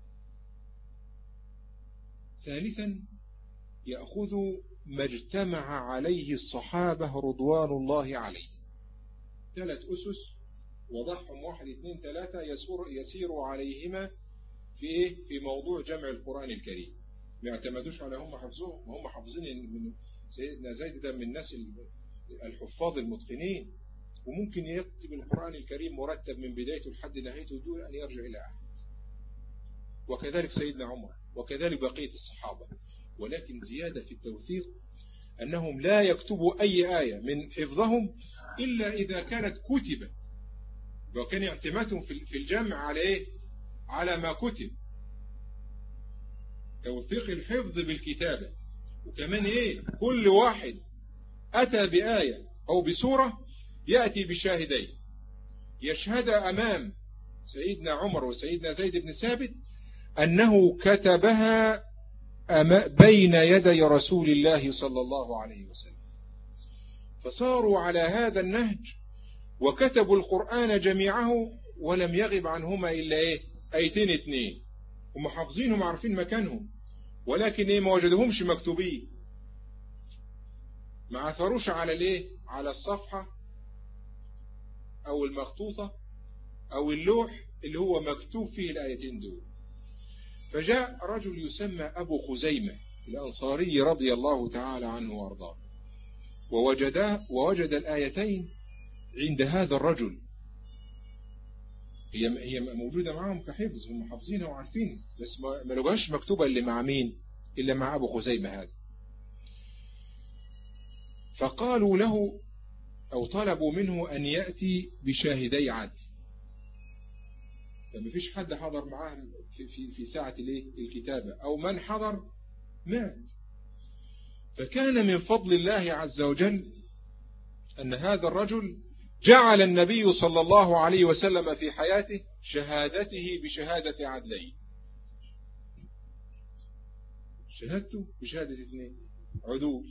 ثالثا، يأخذ ما اجتمع عليه الصحابة رضوان الله عليه. ثلاث أسس وضعهم واحد اثنين ثلاثة يسير, يسير عليهما في في موضوع جمع القرآن الكريم. ما يعتمدوش على هم حفظوهم، هم حافظين من سيدنا زيد ده من الناس الحفاظ المتقنين، وممكن يكتب القرآن الكريم مرتب من بدايته لحد نهايته دون أن يرجع إلى أحد. وكذلك سيدنا عمر، وكذلك بقية الصحابة. ولكن زيادة في التوثيق أنهم لا يكتبوا أي آية من حفظهم إلا إذا كانت كتبت، وكان اعتمادهم في الجمع على إيه؟ على ما كتب. توثيق الحفظ بالكتابة. وكمان إيه؟ كل واحد أتى بآية أو بسورة يأتي بشاهدين يشهد أمام سيدنا عمر وسيدنا زيد بن ثابت أنه كتبها بين يدي رسول الله صلى الله عليه وسلم. فصاروا على هذا النهج وكتبوا القرآن جميعه ولم يغب عنهما إلا إيه؟ آيتين اثنين، هم حافظينهم عارفين مكانهم، ولكن إيه؟ ما وجدهمش مكتوبين، ما عثروش على الإيه؟ على الصفحة أو المخطوطة أو اللوح اللي هو مكتوب فيه الآيتين دول. فجاء رجل يسمى أبو خزيمة الأنصاري رضي الله تعالى عنه وارضاه، ووجد ووجد الآيتين عند هذا الرجل، هي هي موجودة معهم كحفظ، هم حافظينها وعارفينها، بس ما لقاش مكتوبة اللي مع مين؟ إلا مع أبو خزيمة هذا. فقالوا له أو طلبوا منه أن يأتي بشاهدي عدل، فما فيش حد حضر معاه في, في, في ساعة الكتابة، أو من حضر مات. فكان من فضل الله عز وجل أن هذا الرجل جعل النبي صلى الله عليه وسلم في حياته شهادته بشهادة عدلين، شهادته بشهادة اثنين عدول،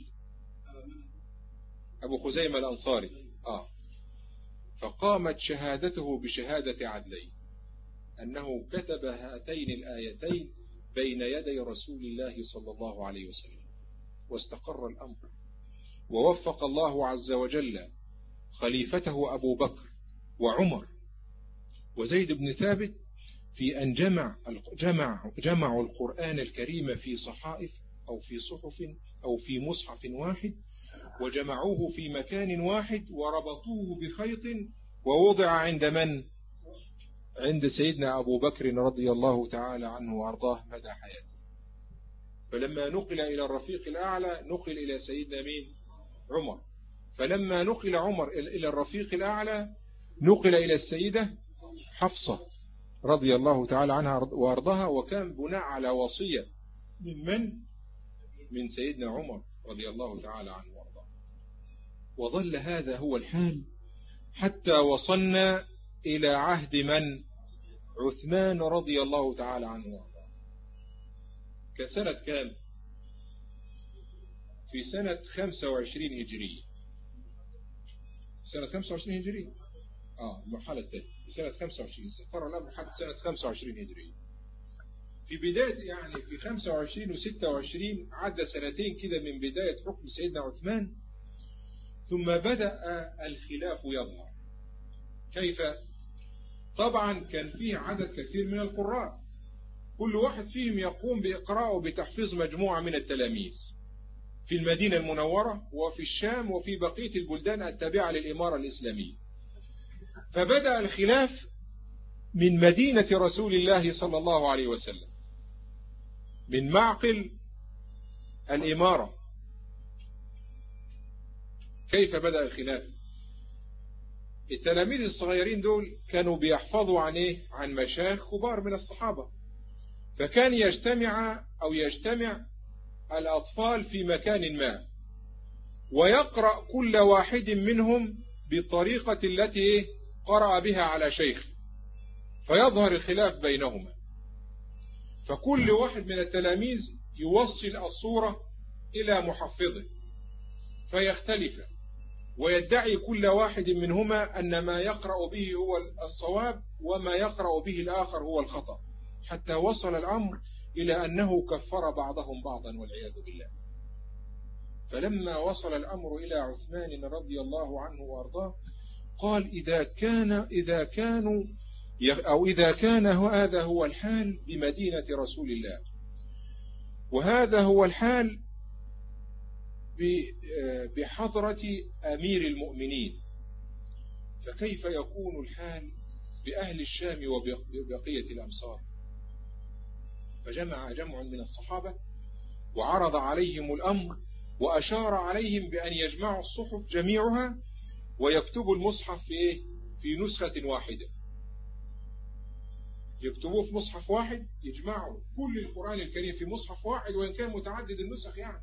أبو خزيمة الأنصاري آه. فقامت شهادته بشهادة عدلين أنه كتب هاتين الآيتين بين يدي رسول الله صلى الله عليه وسلم، واستقر الأمر ووفق الله عز وجل خليفته أبو بكر وعمر وزيد بن ثابت في أن جمع جمع جمعوا القرآن الكريم في صحائف أو في صحف أو في مصحف واحد، وجمعوه في مكان واحد وربطوه بخيط، ووضع عند من؟ عند سيدنا أبو بكر رضي الله تعالى عنه وأرضاه مدى حياته. فلما نقل إلى الرفيق الأعلى نقل إلى سيدنا مين؟ عمر. فلما نقل عمر إلى الرفيق الأعلى نقل إلى السيدة حفصة رضي الله تعالى عنها وأرضها، وكان بناء على وصية من من؟ من سيدنا عمر رضي الله تعالى عنه وأرضاه. وظل هذا هو الحال حتى وصلنا إلى عهد من؟ عثمان رضي الله تعالى عنه وأرضاه. كان سنة كام؟ في سنة خمسة وعشرين هجرية. سنة خمسة وعشرين هجرية آه المرحلة الثالثة سنة خمسة وعشرين، استقر الأمر حتى سنة خمسة وعشرين هجرية. في بداية يعني في خمسة وعشرين وستة وعشرين عدى سنتين كده من بداية حكم سيدنا عثمان، ثم بدأ الخلاف يظهر. كيف؟ طبعا كان فيه عدد كثير من القراء، كل واحد فيهم يقوم بإقراء وبتحفيظ مجموعة من التلاميذ في المدينة المنورة وفي الشام وفي بقية البلدان التابعة للإمارة الإسلامية. فبدأ الخلاف من مدينة رسول الله صلى الله عليه وسلم، من معقل الإمارة. كيف بدأ الخلاف؟ التلاميذ الصغيرين دول كانوا بيحفظوا عن إيه؟ عن مشايخ كبار من الصحابة، فكان يجتمع أو يجتمع الأطفال في مكان ما، ويقرأ كل واحد منهم بالطريقة التي قرأ بها على شيخ، فيظهر الخلاف بينهما. فكل واحد من التلاميذ يوصل الصورة إلى محفظه فيختلف، ويدعي كل واحد منهما أن ما يقرأ به هو الصواب وما يقرأ به الآخر هو الخطأ، حتى وصل الأمر إلى أنه كفر بعضهم بعضا والعياذ بالله. فلما وصل الأمر إلى عثمان رضي الله عنه وأرضاه قال إذا كان إذا كانوا أو إذا كان هذا هو الحال بمدينة رسول الله، وهذا هو الحال بحضرة أمير المؤمنين، فكيف يكون الحال بأهل الشام وبقية الأمصار؟ فجمع جمع من الصحابة وعرض عليهم الأمر، وأشار عليهم بأن يجمعوا الصحف جميعها ويكتبوا المصحف في إيه؟ في نسخة واحدة، يكتبوه في مصحف واحد، يجمعوا كل القرآن الكريم في مصحف واحد وإن كان متعدد النسخ يعني.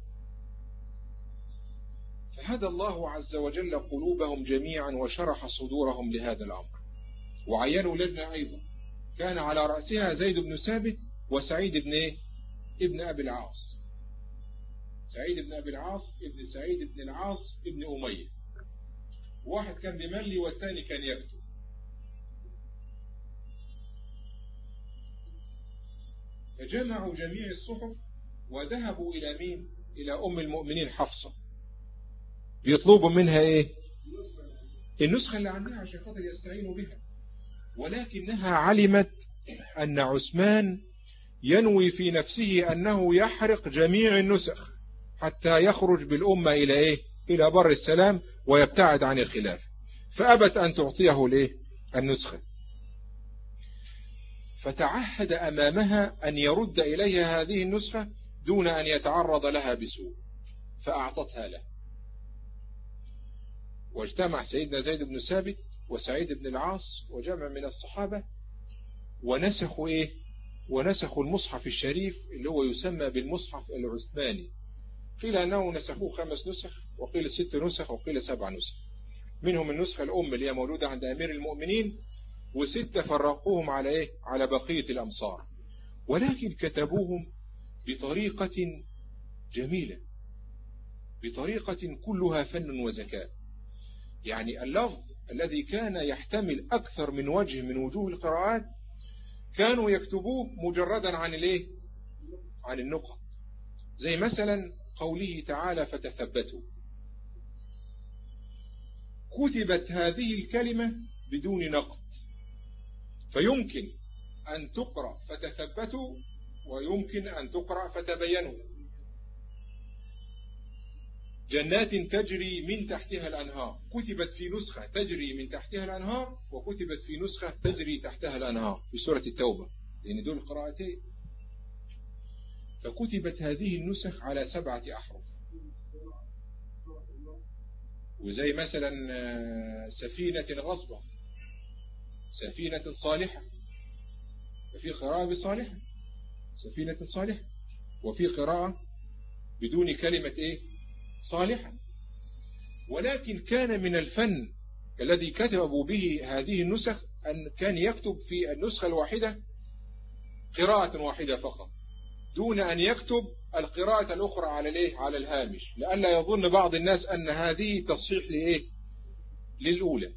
فهدى الله عز وجل قلوبهم جميعا وشرح صدورهم لهذا الأمر. وعينوا لجنة أيضا كان على رأسها زيد بن ثابت وسعيد بن إيه؟ ابن أبي العاص. سعيد بن أبي العاص ابن سعيد بن العاص ابن أمية، واحد كان بيملي والثاني كان يكتب. فجمعوا جميع الصحف وذهبوا إلى مين؟ إلى أم المؤمنين حفصة، بيطلبوا منها إيه؟ النسخة اللي عندها عشان خاطر يستعينوا بها. ولكنها علمت أن عثمان ينوي في نفسه أنه يحرق جميع النسخ حتى يخرج بالأمة إلى إيه؟ إلى بر السلام ويبتعد عن الخلاف، فأبت أن تعطيه ليه؟ النسخة. فتعهد أمامها أن يرد إليها هذه النسخة دون أن يتعرض لها بسوء، فأعطتها له. واجتمع سيدنا زيد بن ثابت وسعيد بن العاص وجمع من الصحابة ونسخوا إيه؟ ونسخوا المصحف الشريف اللي هو يسمى بالمصحف العثماني. قيل أنه نسخوه خمس نسخ، وقيل ست نسخ، وقيل سبع نسخ. منهم النسخة الأم اللي هي موجودة عند أمير المؤمنين، وستة فرقوهم على إيه؟ على بقية الأمصار. ولكن كتبوهم بطريقة جميلة، بطريقة كلها فن وذكاء. يعني اللفظ الذي كان يحتمل أكثر من وجه من وجوه القراءات كانوا يكتبوه مجردا عن الايه؟ عن النقط. زي مثلا قوله تعالى فتثبتوا، كتبت هذه الكلمة بدون نقد، فيمكن أن تقرأ فتثبتوا ويمكن أن تقرأ فتبينوا. جنات تجري من تحتها الأنهار، كتبت في نسخة تجري من تحتها الأنهار، وكتبت في نسخة تجري تحتها الأنهار في سورة التوبة، لأن دول قراءتين. فكتبت هذه النسخ على سبعة أحرف، وزي مثلا سفينة غصبة، سفينة صالحة، وفي قراءة بصالحة سفينة صالحة، وفي قراءة بدون كلمة إيه صالحة. ولكن كان من الفن الذي كتبوا به هذه النسخ أن كان يكتب في النسخة الواحدة قراءة واحدة فقط، دون أن يكتب القراءة الأخرى على الإيه على الهامش، لئلا يظن بعض الناس أن هذه تصحيح لإيه للأولى.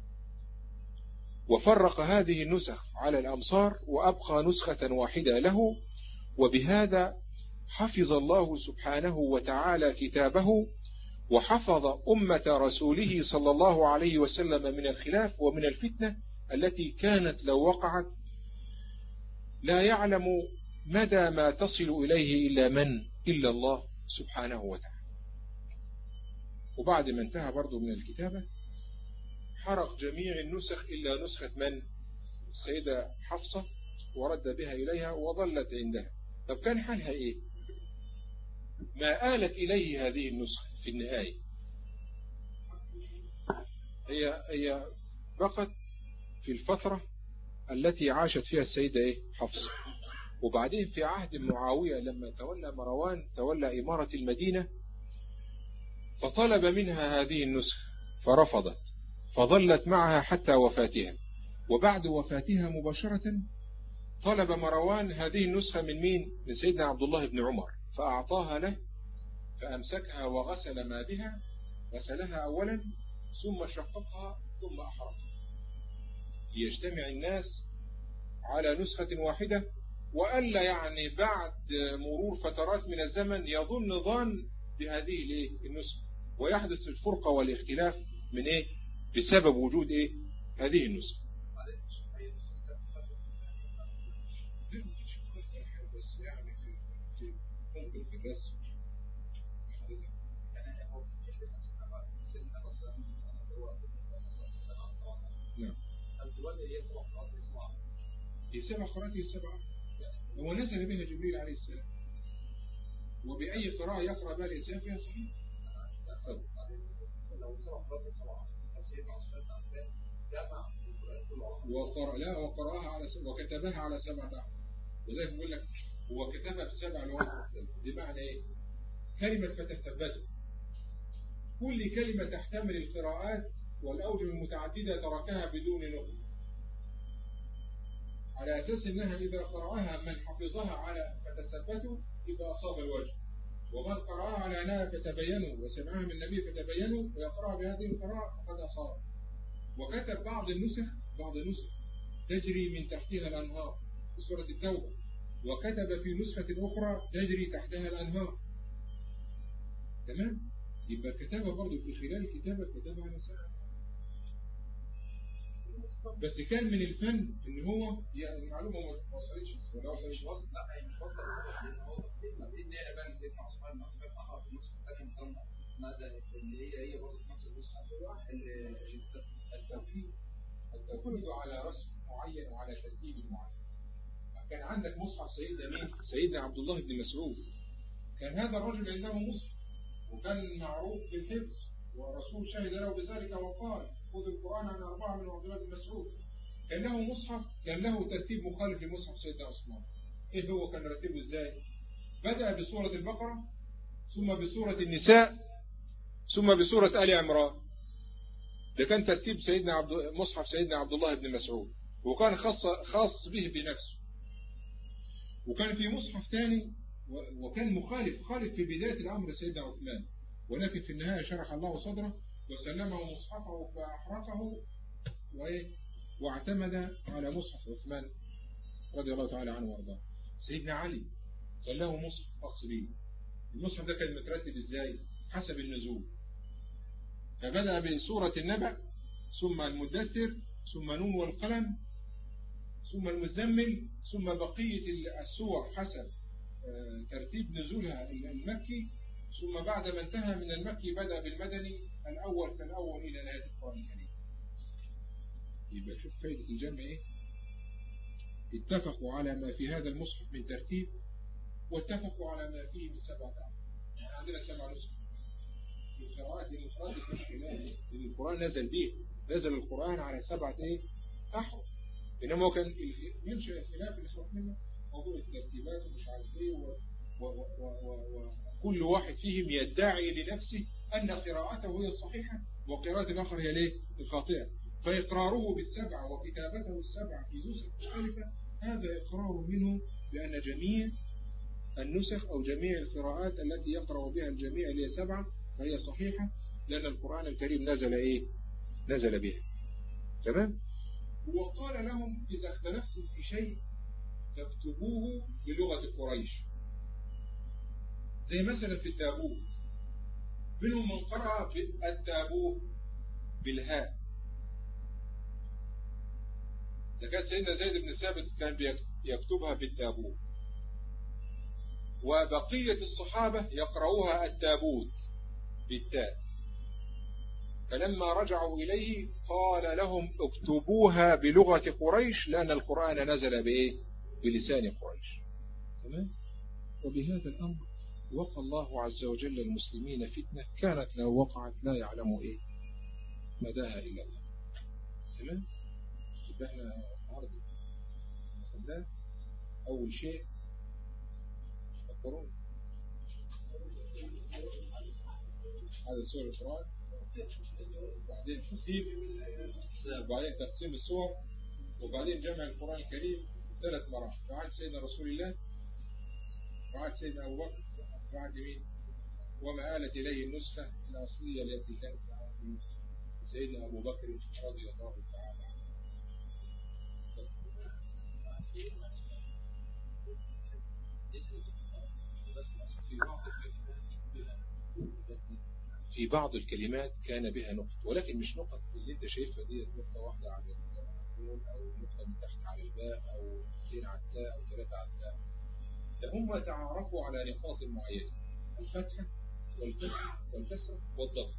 وفرق هذه النسخ على الأمصار وأبقى نسخة واحدة له، وبهذا حفظ الله سبحانه وتعالى كتابه، وحفظ أمة رسوله صلى الله عليه وسلم من الخلاف ومن الفتنة التي كانت لو وقعت لا يعلم مدى ما تصل إليه إلا من إلا الله سبحانه وتعالى. وبعد ما انتهى برضو من الكتابة حرق جميع النسخ إلا نسخة من السيدة حفصة، ورد بها إليها وظلت عندها. طب كان حالها إيه؟ ما آلت إليه هذه النسخة في النهاية؟ هي هي بقت في الفترة التي عاشت فيها السيدة إيه؟ حفصة. وبعدين في عهد معاوية لما تولى مروان تولى إمارة المدينة، فطلب منها هذه النسخة فرفضت، فظلت معها حتى وفاتها. وبعد وفاتها مباشرة طلب مروان هذه النسخة من مين؟ من سيدنا عبد الله بن عمر، فأعطاها له، فأمسكها وغسل ما بها، غسلها أولا ثم شققها ثم أحرقها، ليجتمع الناس على نسخة واحدة، وألا يعني بعد مرور فترات من الزمن يظن ظن بهذه النسخة ويحدث الفرقة والاختلاف من إيه؟ بسبب وجود إيه؟ هذه النسخة. بس يعني في في ممكن في الرسم نعم. هي سبع قراءات، هي سبعة، هو نزل بها جبريل عليه السلام، وبأي قراءة يقرأ بها الإنسان فيها صحيح. لو سبع قراءات سبعة سيدنا عثمان بن عفان جمع وقرأ لا وقرأها على سبع وكتبها على سبعة أحرف، وزي ما بقول لك هو كتبها بسبع لغات مختلفة. بمعنى إيه؟ كلمة فتثبتوا، كل كلمة تحتمل القراءات والأوجه المتعددة تركها بدون نقد، على أساس أنها إذا قرأها من حفظها على فتثبتوا يبقى أصاب الوجه، ومن قرأها على أنها فتبينوا وسمعها من النبي فتبينوا ويقرأ بهذه القراءة فقد أصاب. وكتب بعض النسخ بعض النسخ تجري من تحتها الأنهار في سورة التوبة، وكتب في نسخة أخرى تجري تحتها الأنهار. تمام؟ يبقى كتبها برضه في خلال الكتابة كتبها على سنة. بس كان من الفن ان هو يعني المعلومه ما وصلتش ولا وصلتش وصل لا هي مش واصله لان هو ان انا بقى سيدنا عثمان ما احرق في النسخه الثانيه مقارنه ماذا اللي هي هي برضه في نفس النسخه التوحيد التوحيد على رسم معين وعلى ترتيب معين. كان عندك مصحف سيدنا مين؟ سيدنا عبد الله بن مسعود. كان هذا الرجل عنده مصحف وكان معروف بالحفظ، والرسول شهد له بذلك وقال خذ القرآن عن أربعة من عبد الله بن مسعود. كان له مصحف كان له ترتيب مخالف لمصحف سيدنا عثمان. إيه هو كان رتبه إزاي؟ بدأ بسورة البقرة ثم بسورة النساء ثم بسورة آل عمران. ده كان ترتيب سيدنا عبد مصحف سيدنا عبد الله بن مسعود، وكان خاص خاص به بنفسه. وكان في مصحف ثاني وكان مخالف خالف في بداية الأمر سيدنا عثمان، ولكن في النهاية شرح الله صدره وسلمه مصحفه فأحرقه واعتمد على مصحف عثمان رضي الله تعالى عنه وارضاه. سيدنا علي كان له مصحف خاص به. المصحف ده كان مترتب ازاي؟ حسب النزول. فبدأ بسورة النبأ ثم المدثر ثم نون والقلم ثم المزمل ثم بقية السور حسب ترتيب نزولها المكي، ثم بعد ما انتهى من المكي بدأ بالمدني الأول فالأول إلى نهاية القرآن الكريم. يبقى شوف فائدة الجمع إيه؟ اتفقوا على ما في هذا المصحف من ترتيب واتفقوا على ما فيه من سبعة أحرف. يعني عندنا سبع نسخ في القراءات المفردة المشكلة إن القرآن نزل به، نزل القرآن على سبعة إيه؟ أحرف. إنما هو كان ينشأ الخلاف اللي خاف منه موضوع الترتيبات ومش عارف إيه، وكل واحد فيهم يدعي لنفسه أن قراءته هي الصحيحة وقراءة الآخر هي ليه؟ الخاطئة. فإقراره بالسبعة وكتابته السبعة في نسخ مختلفة هذا إقرار منه بأن جميع النسخ أو جميع القراءات التي يقرأ بها الجميع اللي هي سبعة فهي صحيحة، لأن القرآن الكريم نزل إيه؟ نزل بها. تمام؟ وقال لهم إذا اختلفتم في شيء فاكتبوه بلغة قريش. زي مثلا في التابوت، منهم من قرأ التابوت بالهاء، إذا كان سيدنا زيد بن ثابت كان يكتبها بالتابوت، وبقية الصحابة يقرأوها التابوت بالتاء. فلما رجعوا إليه قال لهم اكتبوها بلغة قريش لأن القرآن نزل بإيه؟ بلسان قريش. تمام؟ وبهذا الأمر وقى الله عز وجل المسلمين فتنة كانت لو وقعت لا يعلم إيه مداها إلا الله. تمام؟ يبقى احنا النهارده ناخدها أول شيء فكرون هذا سورة القرآن، وبعدين ترتيب، وبعدين تقسيم السور، وبعدين جمع القرآن الكريم ثلاث مراحل في عهد سيدنا رسول الله، في عهد سيدنا أبو بكر، في عهد مين؟ وما آلت إليه النسخة الأصلية التي كانت في عهد سيدنا أبو بكر رضي الله تعالى عنه. في بعض الكلمات كان بها نقط، ولكن مش نقط اللي انت شايفها دي نقطة واحدة على النون أو نقطة من تحت على الباء أو نقطتين على التاء أو ثلاثة على التاء. ده هم تعارفوا على نقاط معينة، الفتحة والفتحة والكسرة والضم،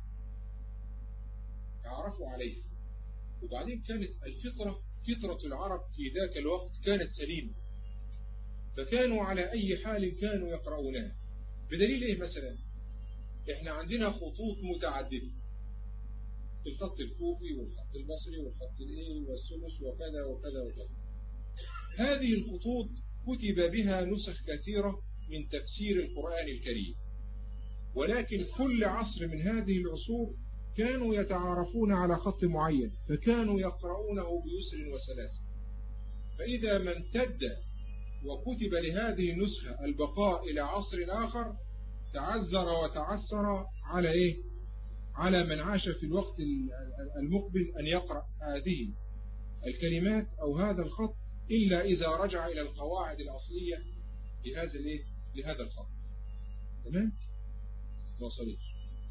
تعارفوا عليها. وبعدين كانت الفطرة فطرة العرب في ذاك الوقت كانت سليمة، فكانوا على أي حال كانوا يقرؤونها. بدليل إيه مثلا؟ إحنا عندنا خطوط متعددة، الخط الكوفي والخط البصري والخط الإيه والثلث وكذا وكذا وكذا. هذه الخطوط كتب بها نسخ كثيرة من تفسير القرآن الكريم، ولكن كل عصر من هذه العصور كانوا يتعارفون على خط معين فكانوا يقرؤونه بيسر وسلاسة. فإذا ما امتد وكتب لهذه النسخة البقاء إلى عصر آخر تعذر وتعسر على إيه؟ على من عاش في الوقت المقبل أن يقرأ هذه الكلمات أو هذا الخط إلا إذا رجع إلى القواعد الأصلية لهذا الإيه؟ لهذا الخط. تمام؟ ما وصلتش.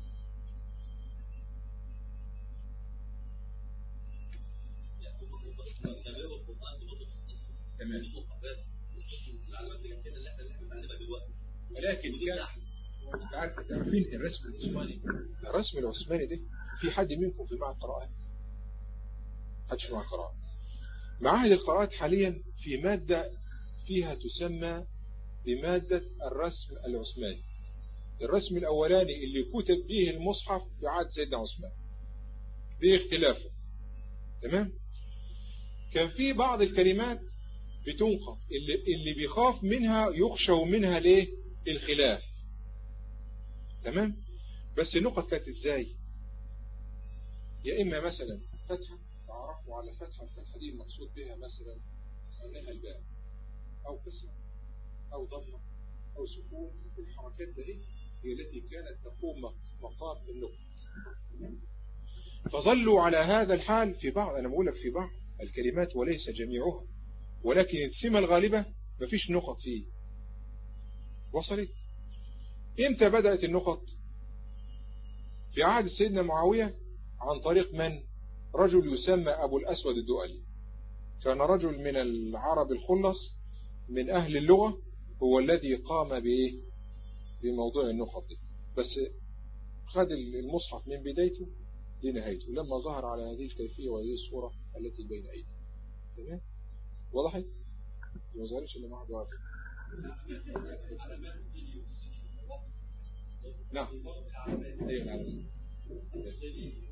تمام. ولكن تعرفين الرسم العثماني، الرسم العثماني ده في حد منكم في معهد قراءات؟ حدش في معهد قراءات؟ معاهد القراءات حاليا في مادة فيها تسمى بمادة الرسم العثماني. الرسم الأولاني اللي كتب به المصحف في عهد سيدنا عثمان باختلافه. تمام؟ كان في بعض الكلمات بتنقط اللي, اللي بيخاف منها يخشوا منها ليه؟ الخلاف. تمام؟ بس النقط كانت ازاي؟ يا إما مثلا فتحة تعرفوا على فتحة، الفتحة دي المقصود بها مثلا أنها الباء أو كسرة أو ضمة أو سكون. الحركات دي هي التي كانت تقوم مقام النقط. فظلوا على هذا الحال في بعض، أنا بقول لك في بعض الكلمات وليس جميعها، ولكن السمة الغالبة مفيش نقط فيه. وصلت؟ امتى بدأت النقط؟ في عهد سيدنا معاوية عن طريق من؟ رجل يسمى أبو الأسود الدؤلي، كان رجل من العرب الخلص من أهل اللغة، هو الذي قام بإيه؟ بموضوع النقط دي، بس خد المصحف من بدايته لنهايته لما ظهر على هذه الكيفية وهذه الصورة التي بين أيدينا. تمام؟ وضحت؟ ما ظهرش إلا واحد واحد. نعم. أيوة نعم.